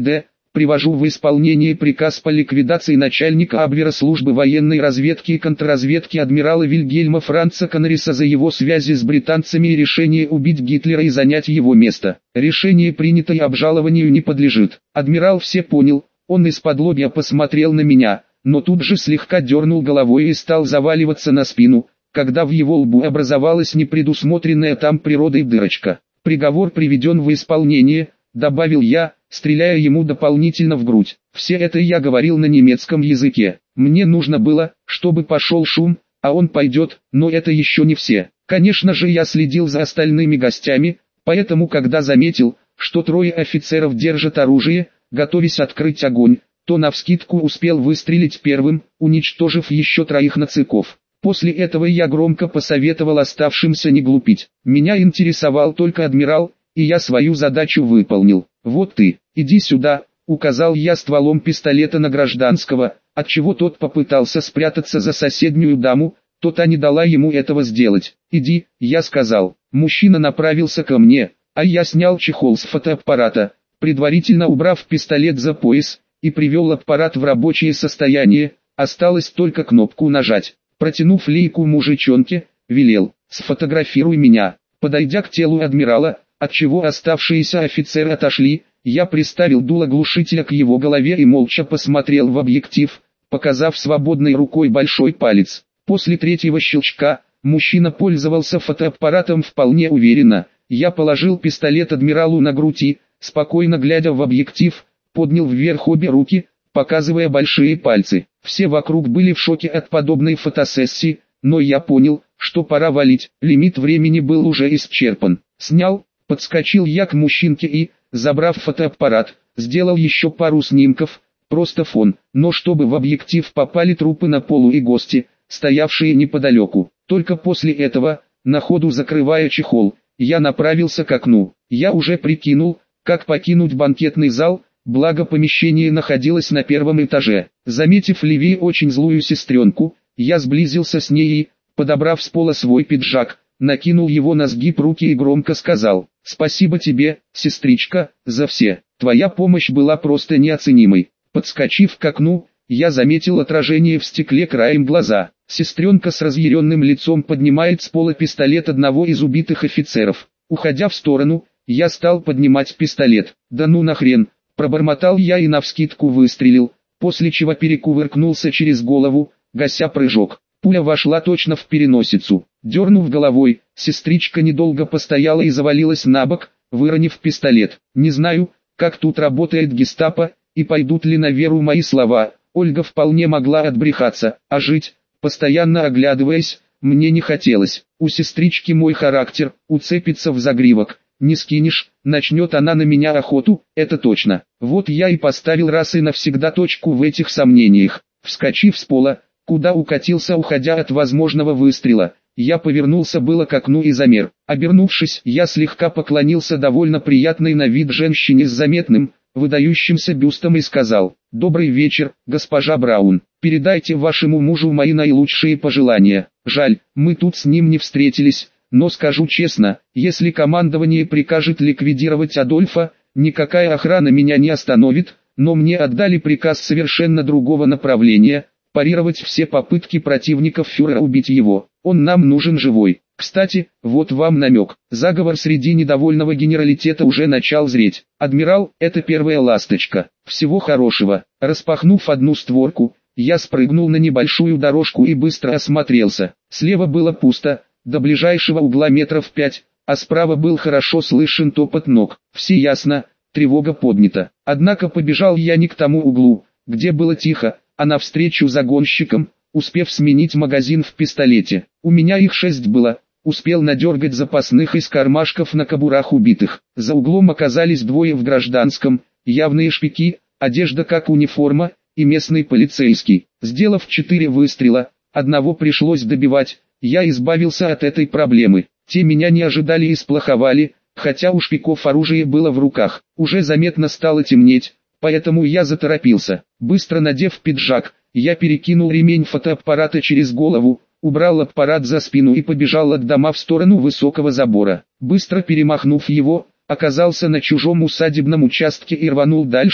Привожу в исполнение приказ по ликвидации начальника Абвера службы военной разведки и контрразведки адмирала Вильгельма Франца Канариса за его связи с британцами и решение убить Гитлера и занять его место. Решение принято и обжалованию не подлежит. Адмирал все понял, он из-под-лобья посмотрел на меня, но тут же слегка дернул головой и стал заваливаться на спину, когда в его лбу образовалась непредусмотренная там природой дырочка. Приговор приведен в исполнение, добавил я, стреляя ему дополнительно в грудь. Все это я говорил на немецком языке. Мне нужно было, чтобы пошел шум, а он пойдет, но это еще не все. Конечно же, я следил за остальными гостями, поэтому когда заметил, что трое офицеров держат оружие, готовясь открыть огонь, то навскидку успел выстрелить первым, уничтожив еще троих нациков. После этого я громко посоветовал оставшимся не глупить. Меня интересовал только адмирал, и я свою задачу выполнил. «Вот ты, иди сюда», — указал я стволом пистолета на гражданского, отчего тот попытался спрятаться за соседнюю даму, то та не дала ему этого сделать. «Иди», — я сказал. Мужчина направился ко мне, а я снял чехол с фотоаппарата, предварительно убрав пистолет за пояс, и привел аппарат в рабочее состояние, осталось только кнопку нажать. Протянув лейку мужичонке, велел: «Сфотографируй меня». Подойдя к телу адмирала, отчего оставшиеся офицеры отошли, я приставил дуло глушителя к его голове и молча посмотрел в объектив, показав свободной рукой большой палец. После третьего щелчка, мужчина пользовался фотоаппаратом вполне уверенно. Я положил пистолет адмиралу на грудь и, спокойно глядя в объектив, поднял вверх обе руки, показывая большие пальцы. Все вокруг были в шоке от подобной фотосессии, но я понял, что пора валить, лимит времени был уже исчерпан. Снял, подскочил я к мужчинке и, забрав фотоаппарат, сделал еще пару снимков, просто фон, но чтобы в объектив попали трупы на полу и гости, стоявшие неподалеку. Только после этого, на ходу закрывая чехол, я направился к окну. Я уже прикинул, как покинуть банкетный зал, благо помещение находилось на первом этаже. Заметив левее очень злую сестренку, я сблизился с ней и, подобрав с пола свой пиджак, накинул его на сгиб руки и громко сказал: «Спасибо тебе, сестричка, за все. Твоя помощь была просто неоценимой». Подскочив к окну, я заметил отражение в стекле краем глаза. Сестренка с разъяренным лицом поднимает с пола пистолет одного из убитых офицеров. Уходя в сторону, я стал поднимать пистолет. «Да ну нахрен!» – пробормотал я и навскидку выстрелил, после чего перекувыркнулся через голову, гася прыжок. Пуля вошла точно в переносицу. Дернув головой, сестричка недолго постояла и завалилась на бок, выронив пистолет. Не знаю, как тут работает гестапо, и пойдут ли на веру мои слова. Ольга вполне могла отбрехаться, а жить, постоянно оглядываясь, мне не хотелось. У сестрички мой характер, уцепится в загривок. Не скинешь, начнет она на меня охоту, это точно. Вот я и поставил раз и навсегда точку в этих сомнениях. Вскочив с пола, куда укатился, уходя от возможного выстрела, я повернулся было к окну и замер. Обернувшись, я слегка поклонился довольно приятной на вид женщине с заметным, выдающимся бюстом и сказал: «Добрый вечер, госпожа Браун. Передайте вашему мужу мои наилучшие пожелания. Жаль, мы тут с ним не встретились, но скажу честно, если командование прикажет ликвидировать Адольфа, никакая охрана меня не остановит, но мне отдали приказ совершенно другого направления – парировать все попытки противников фюрера убить его. Он нам нужен живой. Кстати, вот вам намек. Заговор среди недовольного генералитета уже начал зреть. Адмирал – это первая ласточка. Всего хорошего». Распахнув одну створку, я спрыгнул на небольшую дорожку и быстро осмотрелся. Слева было пусто, до ближайшего угла метров пять, а справа был хорошо слышен топот ног. Все ясно, тревога поднята. Однако побежал я не к тому углу, где было тихо, а навстречу загонщикам, успев сменить магазин в пистолете. У меня их шесть было, успел надергать запасных из кармашков на кобурах убитых. За углом оказались двое в гражданском, явные шпики, одежда как униформа, и местный полицейский. Сделав четыре выстрела, одного пришлось добивать, я избавился от этой проблемы. Те меня не ожидали и сплоховали, хотя у шпиков оружие было в руках. Уже заметно стало темнеть, поэтому я заторопился. Быстро надев пиджак, я перекинул ремень фотоаппарата через голову, убрал аппарат за спину и побежал от дома в сторону высокого забора. Быстро перемахнув его, оказался на чужом усадебном участке и рванул дальше,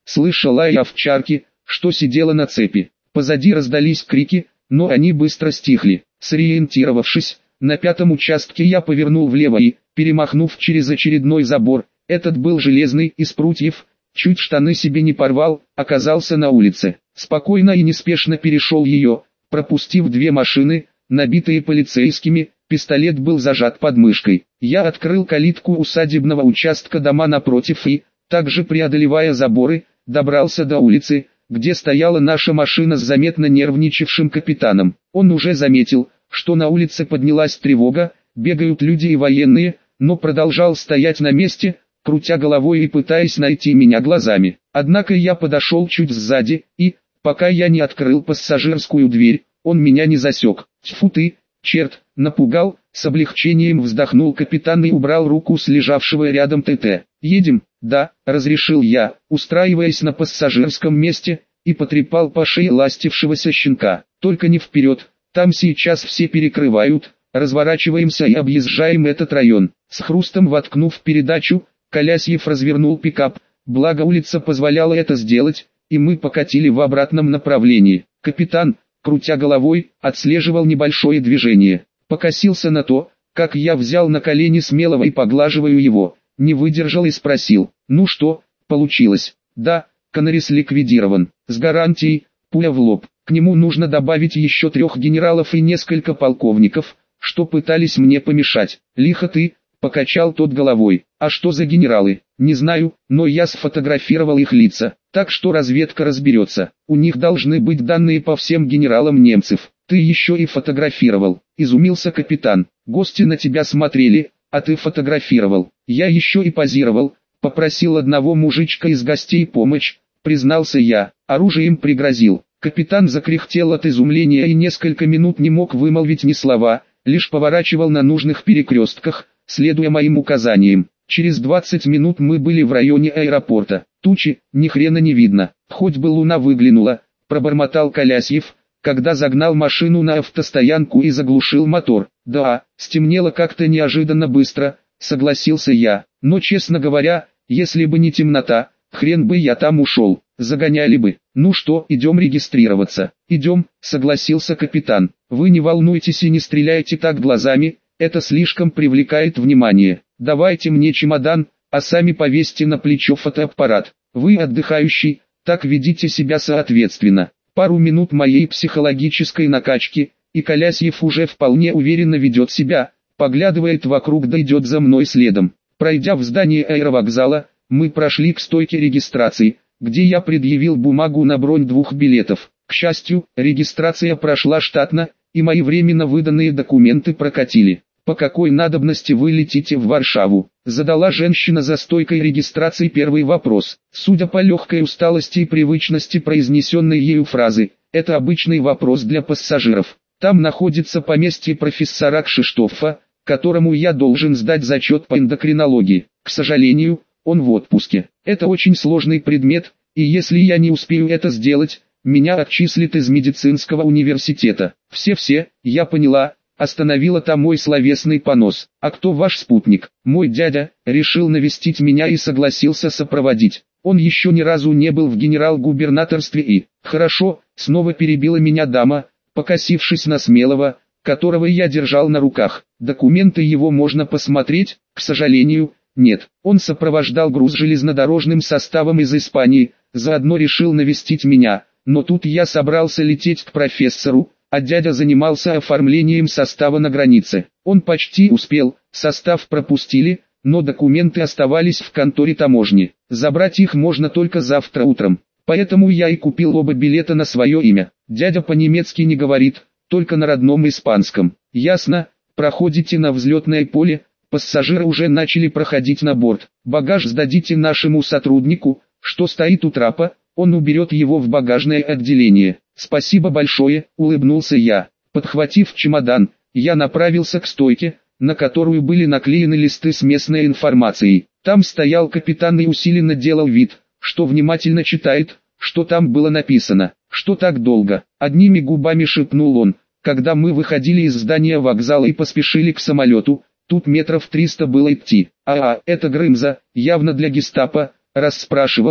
слышала я овчарки, что сидела на цепи. Позади раздались крики, но они быстро стихли. Сориентировавшись, на пятом участке я повернул влево и, перемахнув через очередной забор, этот был железный, из прутьев, чуть штаны себе не порвал, оказался на улице. Спокойно и неспешно перешел ее, пропустив две машины, набитые полицейскими, пистолет был зажат под мышкой. Я открыл калитку усадебного участка дома напротив и, также преодолевая заборы, добрался до улицы, где стояла наша машина с заметно нервничавшим капитаном. Он уже заметил, что на улице поднялась тревога, бегают люди и военные, но продолжал стоять на месте, крутя головой и пытаясь найти меня глазами. Однако я подошел чуть сзади, и, пока я не открыл пассажирскую дверь, он меня не засек. Тьфу ты, черт, напугал, с облегчением вздохнул капитан и убрал руку с лежавшего рядом ТТ. «Едем?» «Да», — разрешил я, устраиваясь на пассажирском месте, и потрепал по шее ластившегося щенка. «Только не вперед, там сейчас все перекрывают, разворачиваемся и объезжаем этот район». С хрустом воткнув передачу, Колясьев развернул пикап, благо улица позволяла это сделать, и мы покатили в обратном направлении. Капитан, крутя головой, отслеживал небольшое движение. Покосился на то, как я взял на колени Смелого и поглаживаю его, не выдержал и спросил: «Ну что, получилось?» «Да, Канарис ликвидирован, с гарантией, пуля в лоб. К нему нужно добавить еще трех генералов и несколько полковников, что пытались мне помешать». «Лихо ты», — покачал тот головой. «А что за генералы?» «Не знаю, но я сфотографировал их лица, так что разведка разберется. У них должны быть данные по всем генералам немцев». «Ты еще и фотографировал», — изумился капитан. «Гости на тебя смотрели, а ты фотографировал». «Я еще и позировал, попросил одного мужичка из гостей помощь», — признался я. Оружием пригрозил. Капитан закряхтел от изумления и несколько минут не мог вымолвить ни слова, лишь поворачивал на нужных перекрестках, следуя моим указаниям. Через двадцать минут мы были в районе аэропорта. «Тучи, ни хрена не видно, хоть бы луна выглянула», — пробормотал Колясьев, когда загнал машину на автостоянку и заглушил мотор. «Да, стемнело как-то неожиданно быстро», — согласился я. «Но, честно говоря, если бы не темнота, хрен бы я там ушел, загоняли бы». «Ну что, идем регистрироваться?» «Идем», — согласился капитан. «Вы не волнуйтесь и не стреляйте так глазами, это слишком привлекает внимание. Давайте мне чемодан, а сами повесьте на плечо фотоаппарат. Вы отдыхающий, так ведите себя соответственно». Пару минут моей психологической накачки, и Колясьев уже вполне уверенно ведет себя, поглядывает вокруг да идет за мной следом. Пройдя в здание аэровокзала, мы прошли к стойке регистрации, где я предъявил бумагу на бронь двух билетов. К счастью, регистрация прошла штатно, и мои временно выданные документы прокатили. «По какой надобности вы летите в Варшаву?» — задала женщина за стойкой регистрации первый вопрос. Судя по легкой усталости и привычности произнесенной ею фразы, это обычный вопрос для пассажиров. «Там находится поместье профессора Кшиштофа, которому я должен сдать зачет по эндокринологии. К сожалению, он в отпуске. Это очень сложный предмет, и если я не успею это сделать, меня отчислят из медицинского университета». «Все-все, я поняла». Остановила там мой словесный понос. «А кто ваш спутник?» «Мой дядя, решил навестить меня и согласился сопроводить. Он еще ни разу не был в генерал-губернаторстве и...» «Хорошо», снова перебила меня дама, покосившись на Смелого, которого я держал на руках. «Документы его можно посмотреть?» «К сожалению, нет. Он сопровождал груз железнодорожным составом из Испании, заодно решил навестить меня, но тут я собрался лететь к профессору, а дядя занимался оформлением состава на границе. Он почти успел, состав пропустили, но документы оставались в конторе таможни. Забрать их можно только завтра утром. Поэтому я и купил оба билета на свое имя. Дядя по-немецки не говорит, только на родном испанском». «Ясно, проходите на взлетное поле, пассажиры уже начали проходить на борт. Багаж сдадите нашему сотруднику, что стоит у трапа, он уберет его в багажное отделение». «Спасибо большое», — улыбнулся я. Подхватив чемодан, я направился к стойке, на которую были наклеены листы с местной информацией. Там стоял капитан и усиленно делал вид, что внимательно читает, что там было написано. «Что так долго?» — одними губами шепнул он, когда мы выходили из здания вокзала и поспешили к самолету. Тут метров триста было идти. «А, -а это Грымза, явно для гестапо», — расспрашивала,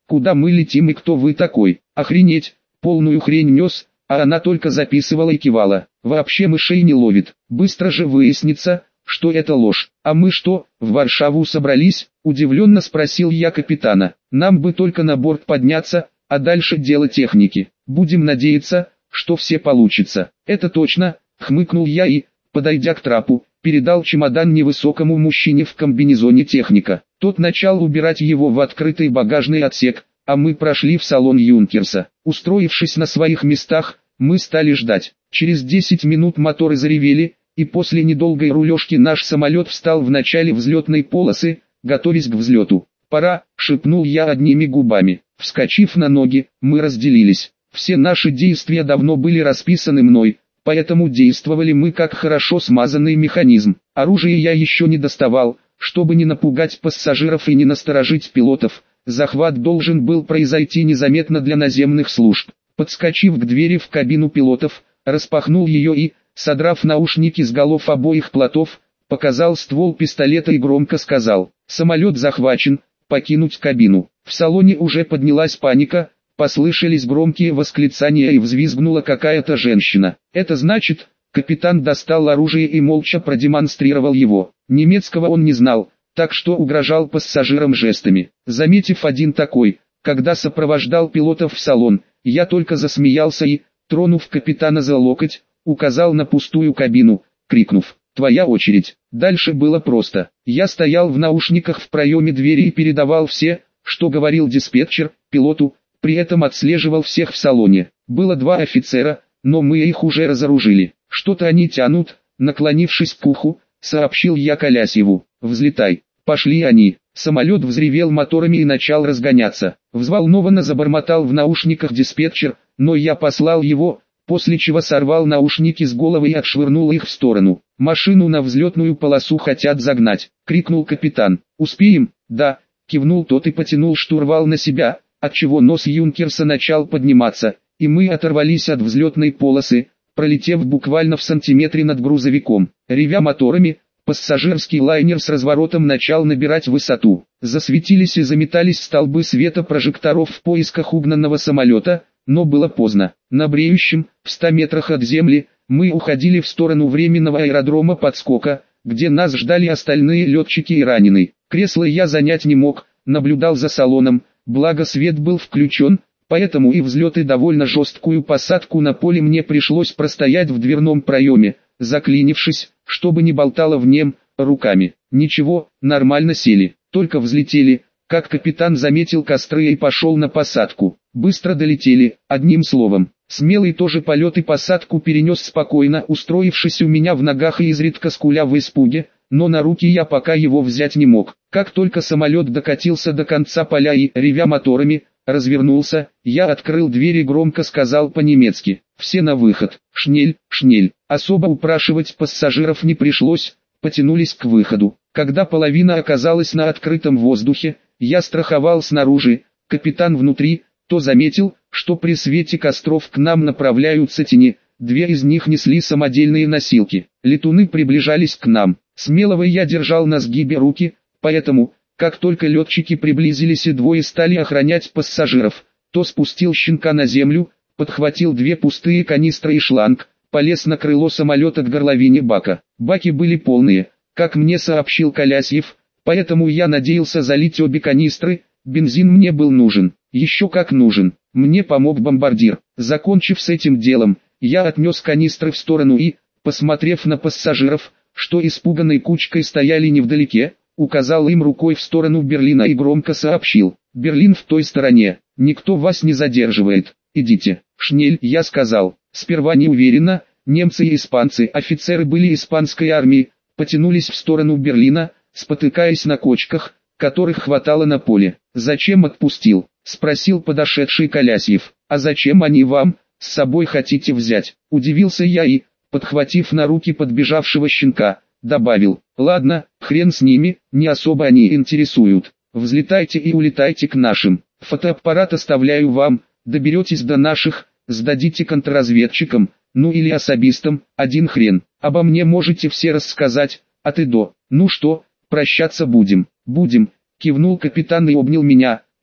куда мы летим и кто вы такой? Охренеть, полную хрень нес, а она только записывала и кивала. Вообще мышей не ловит. Быстро же выяснится, что это ложь. А мы что, в Варшаву собрались? Удивленно спросил я капитана. Нам бы только на борт подняться, а дальше дело техники. Будем надеяться, что все получится. Это точно, хмыкнул я и, подойдя к трапу, передал чемодан невысокому мужчине в комбинезоне техника. Тот начал убирать его в открытый багажный отсек, а мы прошли в салон Юнкерса. Устроившись на своих местах, мы стали ждать. Через десять минут моторы заревели, и после недолгой рулежки наш самолет встал в начале взлетной полосы, готовясь к взлету. «Пора», — шепнул я одними губами. Вскочив на ноги, мы разделились. Все наши действия давно были расписаны мной, поэтому действовали мы как хорошо смазанный механизм. Оружие я еще не доставал, чтобы не напугать пассажиров и не насторожить пилотов. Захват должен был произойти незаметно для наземных служб. Подскочив к двери в кабину пилотов, распахнул ее и, содрав наушники с голов обоих плотов, показал ствол пистолета и громко сказал: «Самолет захвачен, покинуть кабину». В салоне уже поднялась паника, послышались громкие восклицания и взвизгнула какая-то женщина. Это значит, капитан достал оружие и молча продемонстрировал его. Немецкого он не знал, так что угрожал пассажирам жестами. Заметив один такой, когда сопровождал пилотов в салон, я только засмеялся и, тронув капитана за локоть, указал на пустую кабину, крикнув: «Твоя очередь». Дальше было просто. Я стоял в наушниках в проеме двери и передавал все, что говорил диспетчер, пилоту, при этом отслеживал всех в салоне. Было два офицера, но мы их уже разоружили. «Что-то они тянут», наклонившись к уху, сообщил я Колясьеву. «Взлетай». Пошли они. Самолет взревел моторами и начал разгоняться. Взволнованно забормотал в наушниках диспетчер, но я послал его, после чего сорвал наушники с головы и отшвырнул их в сторону. «Машину на взлетную полосу хотят загнать», — крикнул капитан. «Успеем?» «Да», — кивнул тот и потянул штурвал на себя, отчего нос Юнкерса начал подниматься, и мы оторвались от взлетной полосы, пролетев буквально в сантиметре над грузовиком. Ревя моторами, пассажирский лайнер с разворотом начал набирать высоту. Засветились и заметались столбы света прожекторов в поисках угнанного самолета, но было поздно. На бреющем, в ста метрах от земли, мы уходили в сторону временного аэродрома подскока, где нас ждали остальные летчики и раненые. Кресло я занять не мог, наблюдал за салоном, благо свет был включен, поэтому и взлет и довольно жесткую посадку на поле мне пришлось простоять в дверном проеме, заклинившись, чтобы не болтало в нем, руками. Ничего, нормально сели, только взлетели, как капитан заметил костры и пошел на посадку. Быстро долетели, одним словом. Смелый тоже полет и посадку перенес спокойно, устроившись у меня в ногах и изредка скуля в испуге, но на руки я пока его взять не мог. Как только самолет докатился до конца поля и, ревя моторами, развернулся, я открыл дверь и громко сказал по-немецки: «Все на выход». Шнель, шнель. Особо упрашивать пассажиров не пришлось, потянулись к выходу. Когда половина оказалась на открытом воздухе, я страховал снаружи, капитан внутри, то заметил, что при свете костров к нам направляются тени, две из них несли самодельные носилки. Летуны приближались к нам. Смелого я держал на сгибе руки, поэтому, как только летчики приблизились и двое стали охранять пассажиров, то спустил щенка на землю, подхватил две пустые канистры и шланг, полез на крыло самолета к горловине бака. Баки были полные, как мне сообщил Колясьев, поэтому я надеялся залить обе канистры. Бензин мне был нужен, еще как нужен. Мне помог бомбардир. Закончив с этим делом, я отнес канистры в сторону и, посмотрев на пассажиров, что испуганной кучкой стояли невдалеке, указал им рукой в сторону Берлина и громко сообщил: «Берлин в той стороне, никто вас не задерживает, идите». «Шнель», я сказал, сперва не уверенно, немцы и испанцы, офицеры были испанской армии, потянулись в сторону Берлина, спотыкаясь на кочках, которых хватало на поле. «Зачем отпустил?» — спросил подошедший Колясьев. «А зачем они вам, с собой хотите взять?» — удивился я и, подхватив на руки подбежавшего щенка, добавил: «Ладно, хрен с ними, не особо они интересуют. Взлетайте и улетайте к нашим. Фотоаппарат оставляю вам, доберетесь до наших, сдадите контрразведчикам, ну или особистам, один хрен. Обо мне можете все рассказать, от и до. Ну что, прощаться будем?» «Будем», — кивнул капитан и обнял меня,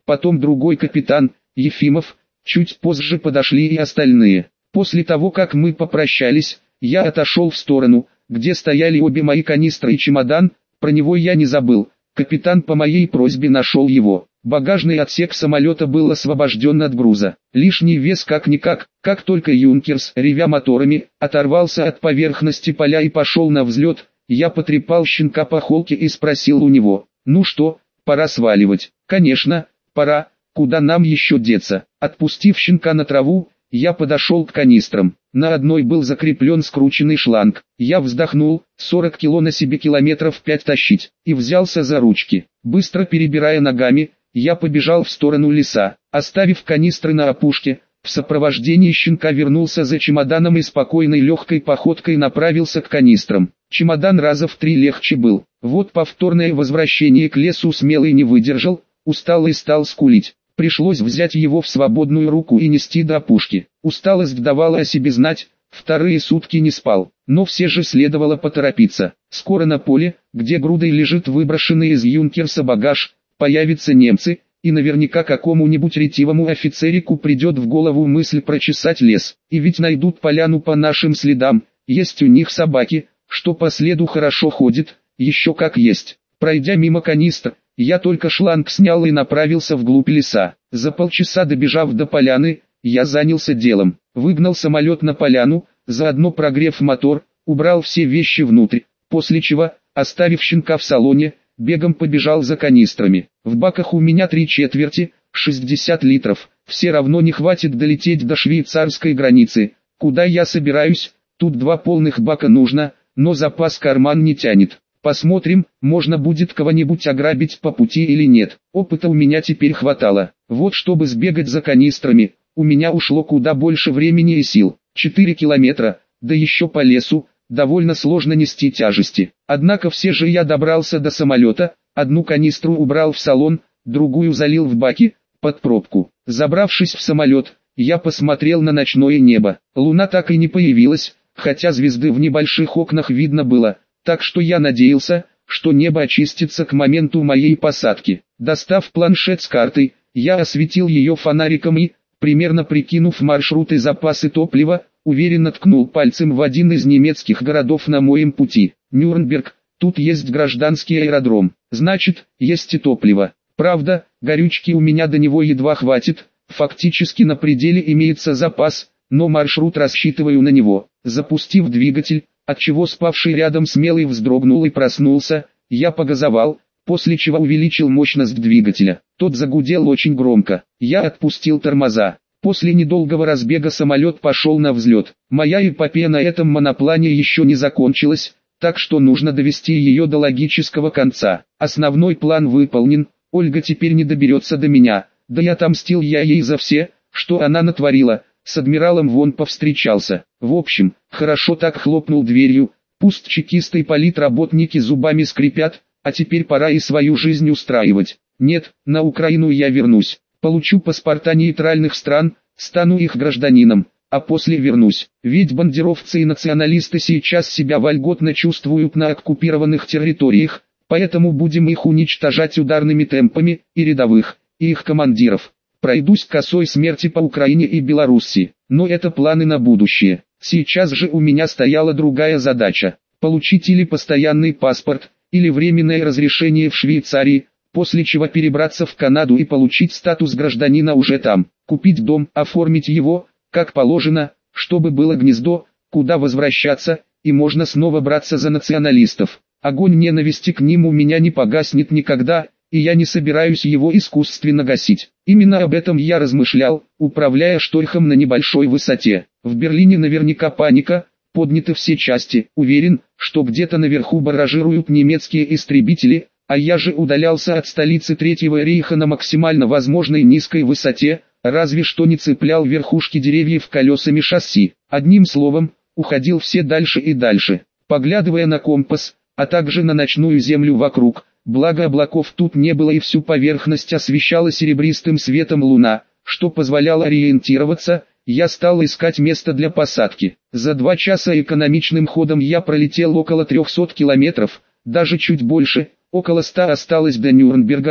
потом другой капитан, Ефимов, чуть позже подошли и остальные. После того как мы попрощались, я отошел в сторону, где стояли обе мои канистры и чемодан, про него я не забыл. Капитан по моей просьбе нашел его. Багажный отсек самолета был освобожден от груза. Лишний вес как-никак, как только Юнкерс, ревя моторами, оторвался от поверхности поля и пошел на взлет, я потрепал щенка по холке и спросил у него: «Ну что, пора сваливать?» «Конечно, пора, куда нам еще деться?» Отпустив щенка на траву, я подошел к канистрам. На одной был закреплен скрученный шланг. Я вздохнул, сорок кило на себе километров пять тащить, и взялся за ручки. Быстро перебирая ногами, я побежал в сторону леса. Оставив канистры на опушке, в сопровождении щенка вернулся за чемоданом и спокойной легкой походкой направился к канистрам. Чемодан раза в три легче был. Вот повторное возвращение к лесу смелый не выдержал, устал и стал скулить. Пришлось взять его в свободную руку и нести до опушки. Усталость давала о себе знать, вторые сутки не спал, но все же следовало поторопиться. Скоро на поле, где грудой лежит выброшенный из Юнкерса багаж, появятся немцы, и наверняка какому-нибудь ретивому офицерику придет в голову мысль прочесать лес. И ведь найдут поляну по нашим следам, есть у них собаки, что по следу хорошо ходит, еще как есть. Пройдя мимо канистр, я только шланг снял и направился вглубь леса. За полчаса добежав до поляны, я занялся делом. Выгнал самолет на поляну, заодно прогрев мотор, убрал все вещи внутрь, после чего, оставив щенка в салоне, бегом побежал за канистрами. В баках у меня три четверти, шестьдесят литров, все равно не хватит долететь до швейцарской границы. Куда я собираюсь, тут два полных бака нужно, но запас карман не тянет. Посмотрим, можно будет кого-нибудь ограбить по пути или нет. Опыта у меня теперь хватало. Вот чтобы сбегать за канистрами, у меня ушло куда больше времени и сил. Четыре километра, да еще по лесу, довольно сложно нести тяжести. Однако все же я добрался до самолета, одну канистру убрал в салон, другую залил в баки, под пробку. Забравшись в самолет, я посмотрел на ночное небо. Луна так и не появилась, хотя звезды в небольших окнах видно было. Так что я надеялся, что небо очистится к моменту моей посадки. Достав планшет с картой, я осветил ее фонариком и, примерно прикинув маршрут и запасы топлива, уверенно ткнул пальцем в один из немецких городов на моем пути. Нюрнберг, тут есть гражданский аэродром, значит, есть и топливо. Правда, горючки у меня до него едва хватит, фактически на пределе имеется запас, но маршрут рассчитываю на него. Запустив двигатель, отчего спавший рядом смелый вздрогнул и проснулся, я погазовал, после чего увеличил мощность двигателя. Тот загудел очень громко. Я отпустил тормоза. После недолгого разбега самолет пошел на взлет. Моя эпопея на этом моноплане еще не закончилась, так что нужно довести ее до логического конца. Основной план выполнен, Ольга теперь не доберется до меня, да и отомстил я ей за все, что она натворила. С адмиралом вон повстречался. В общем, хорошо так хлопнул дверью, пусть чекисты и политработники зубами скрипят, а теперь пора и свою жизнь устраивать. Нет, на Украину я вернусь, получу паспорта нейтральных стран, стану их гражданином, а после вернусь. Ведь бандеровцы и националисты сейчас себя вольготно чувствуют на оккупированных территориях, поэтому будем их уничтожать ударными темпами, и рядовых, и их командиров. Пройдусь косой смерти по Украине и Белоруссии, но это планы на будущее. Сейчас же у меня стояла другая задача – получить или постоянный паспорт, или временное разрешение в Швейцарии, после чего перебраться в Канаду и получить статус гражданина уже там, купить дом, оформить его, как положено, чтобы было гнездо, куда возвращаться, и можно снова браться за националистов. Огонь ненависти к ним у меня не погаснет никогда, и я не собираюсь его искусственно гасить. Именно об этом я размышлял, управляя шторхом на небольшой высоте. В Берлине наверняка паника, подняты все части. Уверен, что где-то наверху баражируют немецкие истребители, а я же удалялся от столицы Третьего рейха на максимально возможной низкой высоте, разве что не цеплял верхушки деревьев колесами шасси. Одним словом, уходил все дальше и дальше, поглядывая на компас, а также на ночную землю вокруг. Благо облаков тут не было и всю поверхность освещала серебристым светом луна, что позволяло ориентироваться. Я стал искать место для посадки. За два часа экономичным ходом я пролетел около трехсот километров, даже чуть больше, около ста осталось до Нюрнберга.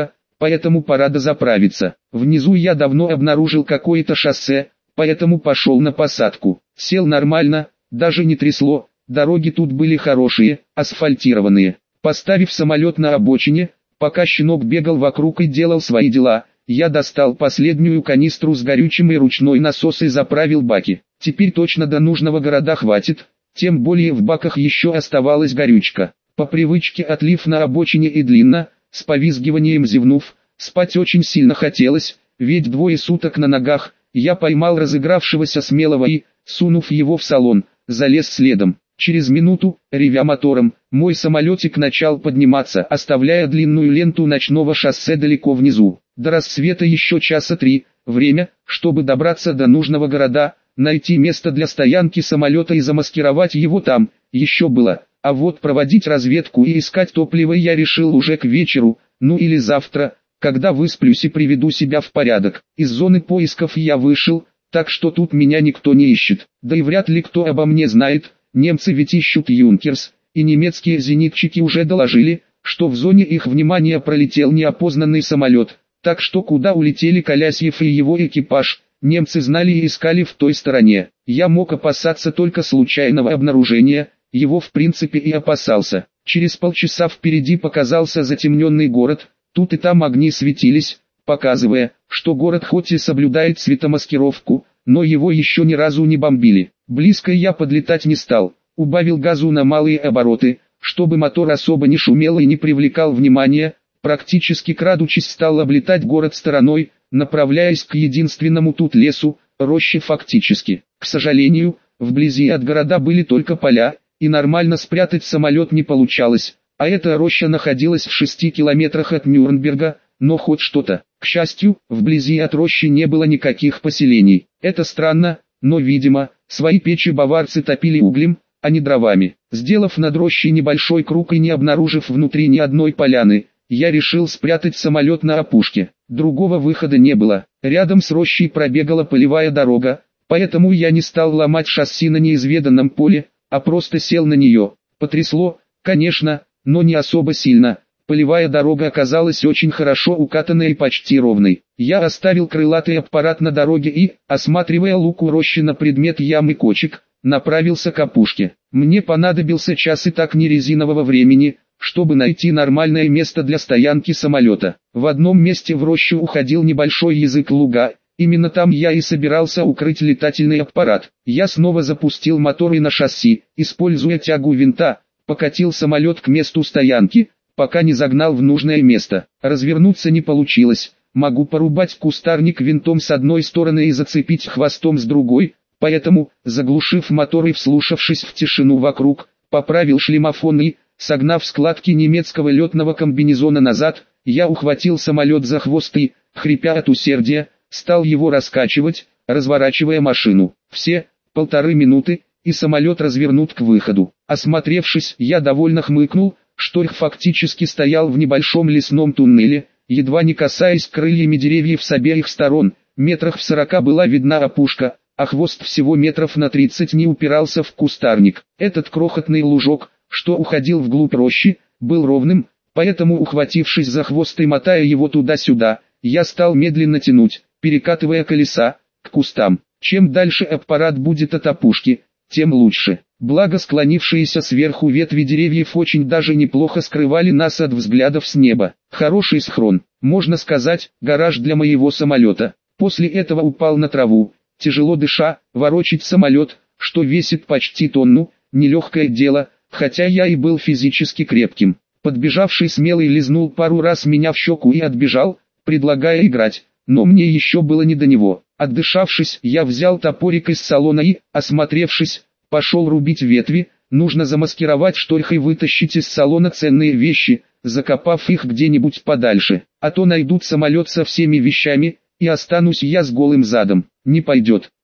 поэтому пора дозаправиться. Внизу я давно обнаружил какое-то шоссе, поэтому пошел на посадку. Сел нормально, даже не трясло, дороги тут были хорошие, асфальтированные. Поставив самолет на обочине, пока щенок бегал вокруг и делал свои дела, я достал последнюю канистру с горючим и ручной насос и заправил баки. Теперь точно до нужного города хватит, тем более в баках еще оставалась горючка. По привычке отлив на обочине и длинно, с повизгиванием зевнув, спать очень сильно хотелось, ведь двое суток на ногах. Я поймал разыгравшегося смелого и, сунув его в салон, залез следом. Через минуту, ревя мотором, мой самолетик начал подниматься, оставляя длинную ленту ночного шоссе далеко внизу. До рассвета еще часа три, время, чтобы добраться до нужного города, найти место для стоянки самолета и замаскировать его там, еще было. А вот проводить разведку и искать топливо я решил уже к вечеру, ну или завтра, когда высплюсь и приведу себя в порядок. Из зоны поисков я вышел, так что тут меня никто не ищет. Да и вряд ли кто обо мне знает, немцы ведь ищут Юнкерс, и немецкие зенитчики уже доложили, что в зоне их внимания пролетел неопознанный самолет. Так что куда улетели Колясьев и его экипаж, немцы знали и искали в той стороне. Я мог опасаться только случайного обнаружения, его в принципе и опасался. Через полчаса впереди показался затемненный город, тут и там огни светились, показывая, что город хоть и соблюдает светомаскировку, но его еще ни разу не бомбили. Близко я подлетать не стал, убавил газу на малые обороты, чтобы мотор особо не шумел и не привлекал внимания, практически крадучись стал облетать город стороной, направляясь к единственному тут лесу, роще фактически. К сожалению, вблизи от города были только поля, и нормально спрятать самолет не получалось, а эта роща находилась в шести километрах от Нюрнберга, но хоть что-то. К счастью, вблизи от рощи не было никаких поселений. Это странно, но видимо, свои печи баварцы топили углем, а не дровами. Сделав над рощей небольшой круг и не обнаружив внутри ни одной поляны, я решил спрятать самолет на опушке. Другого выхода не было. Рядом с рощей пробегала полевая дорога, поэтому я не стал ломать шасси на неизведанном поле, а просто сел на нее. Потрясло, конечно, но не особо сильно. Полевая дорога оказалась очень хорошо укатанной и почти ровной. Я оставил крылатый аппарат на дороге и, осматривая луку рощи на предмет ям и кочек, направился к опушке. Мне понадобился час и так не резинового времени, чтобы найти нормальное место для стоянки самолета. В одном месте в рощу уходил небольшой язык луга, именно там я и собирался укрыть летательный аппарат. Я снова запустил мотор и на шасси, используя тягу винта, покатил самолет к месту стоянки, пока не загнал в нужное место. Развернуться не получилось, могу порубать кустарник винтом с одной стороны и зацепить хвостом с другой, поэтому, заглушив мотор и вслушавшись в тишину вокруг, поправил шлемофон и, согнав складки немецкого летного комбинезона назад, я ухватил самолет за хвост и, хрипя от усердия, стал его раскачивать, разворачивая машину. Все, полторы минуты, и самолет развернут к выходу. Осмотревшись, я довольно хмыкнул, что их фактически стоял в небольшом лесном туннеле, едва не касаясь крыльями деревьев с обеих сторон, метрах в сорока была видна опушка, а хвост всего метров на тридцать не упирался в кустарник. Этот крохотный лужок, что уходил вглубь рощи, был ровным, поэтому, ухватившись за хвост и мотая его туда-сюда, я стал медленно тянуть, перекатывая колеса, к кустам. Чем дальше аппарат будет от опушки, тем лучше. Благо склонившиеся сверху ветви деревьев очень даже неплохо скрывали нас от взглядов с неба. Хороший схрон, можно сказать, гараж для моего самолета. После этого упал на траву, тяжело дыша, ворочить самолет, что весит почти тонну, нелегкое дело, хотя я и был физически крепким. Подбежавший смелый лизнул пару раз меня в щеку и отбежал, предлагая играть, но мне еще было не до него. Отдышавшись, я взял топорик из салона и, осмотревшись, пошел рубить ветви. Нужно замаскировать шторх и вытащить из салона ценные вещи, закопав их где-нибудь подальше, а то найдут самолет со всеми вещами, и останусь я с голым задом. Не пойдет.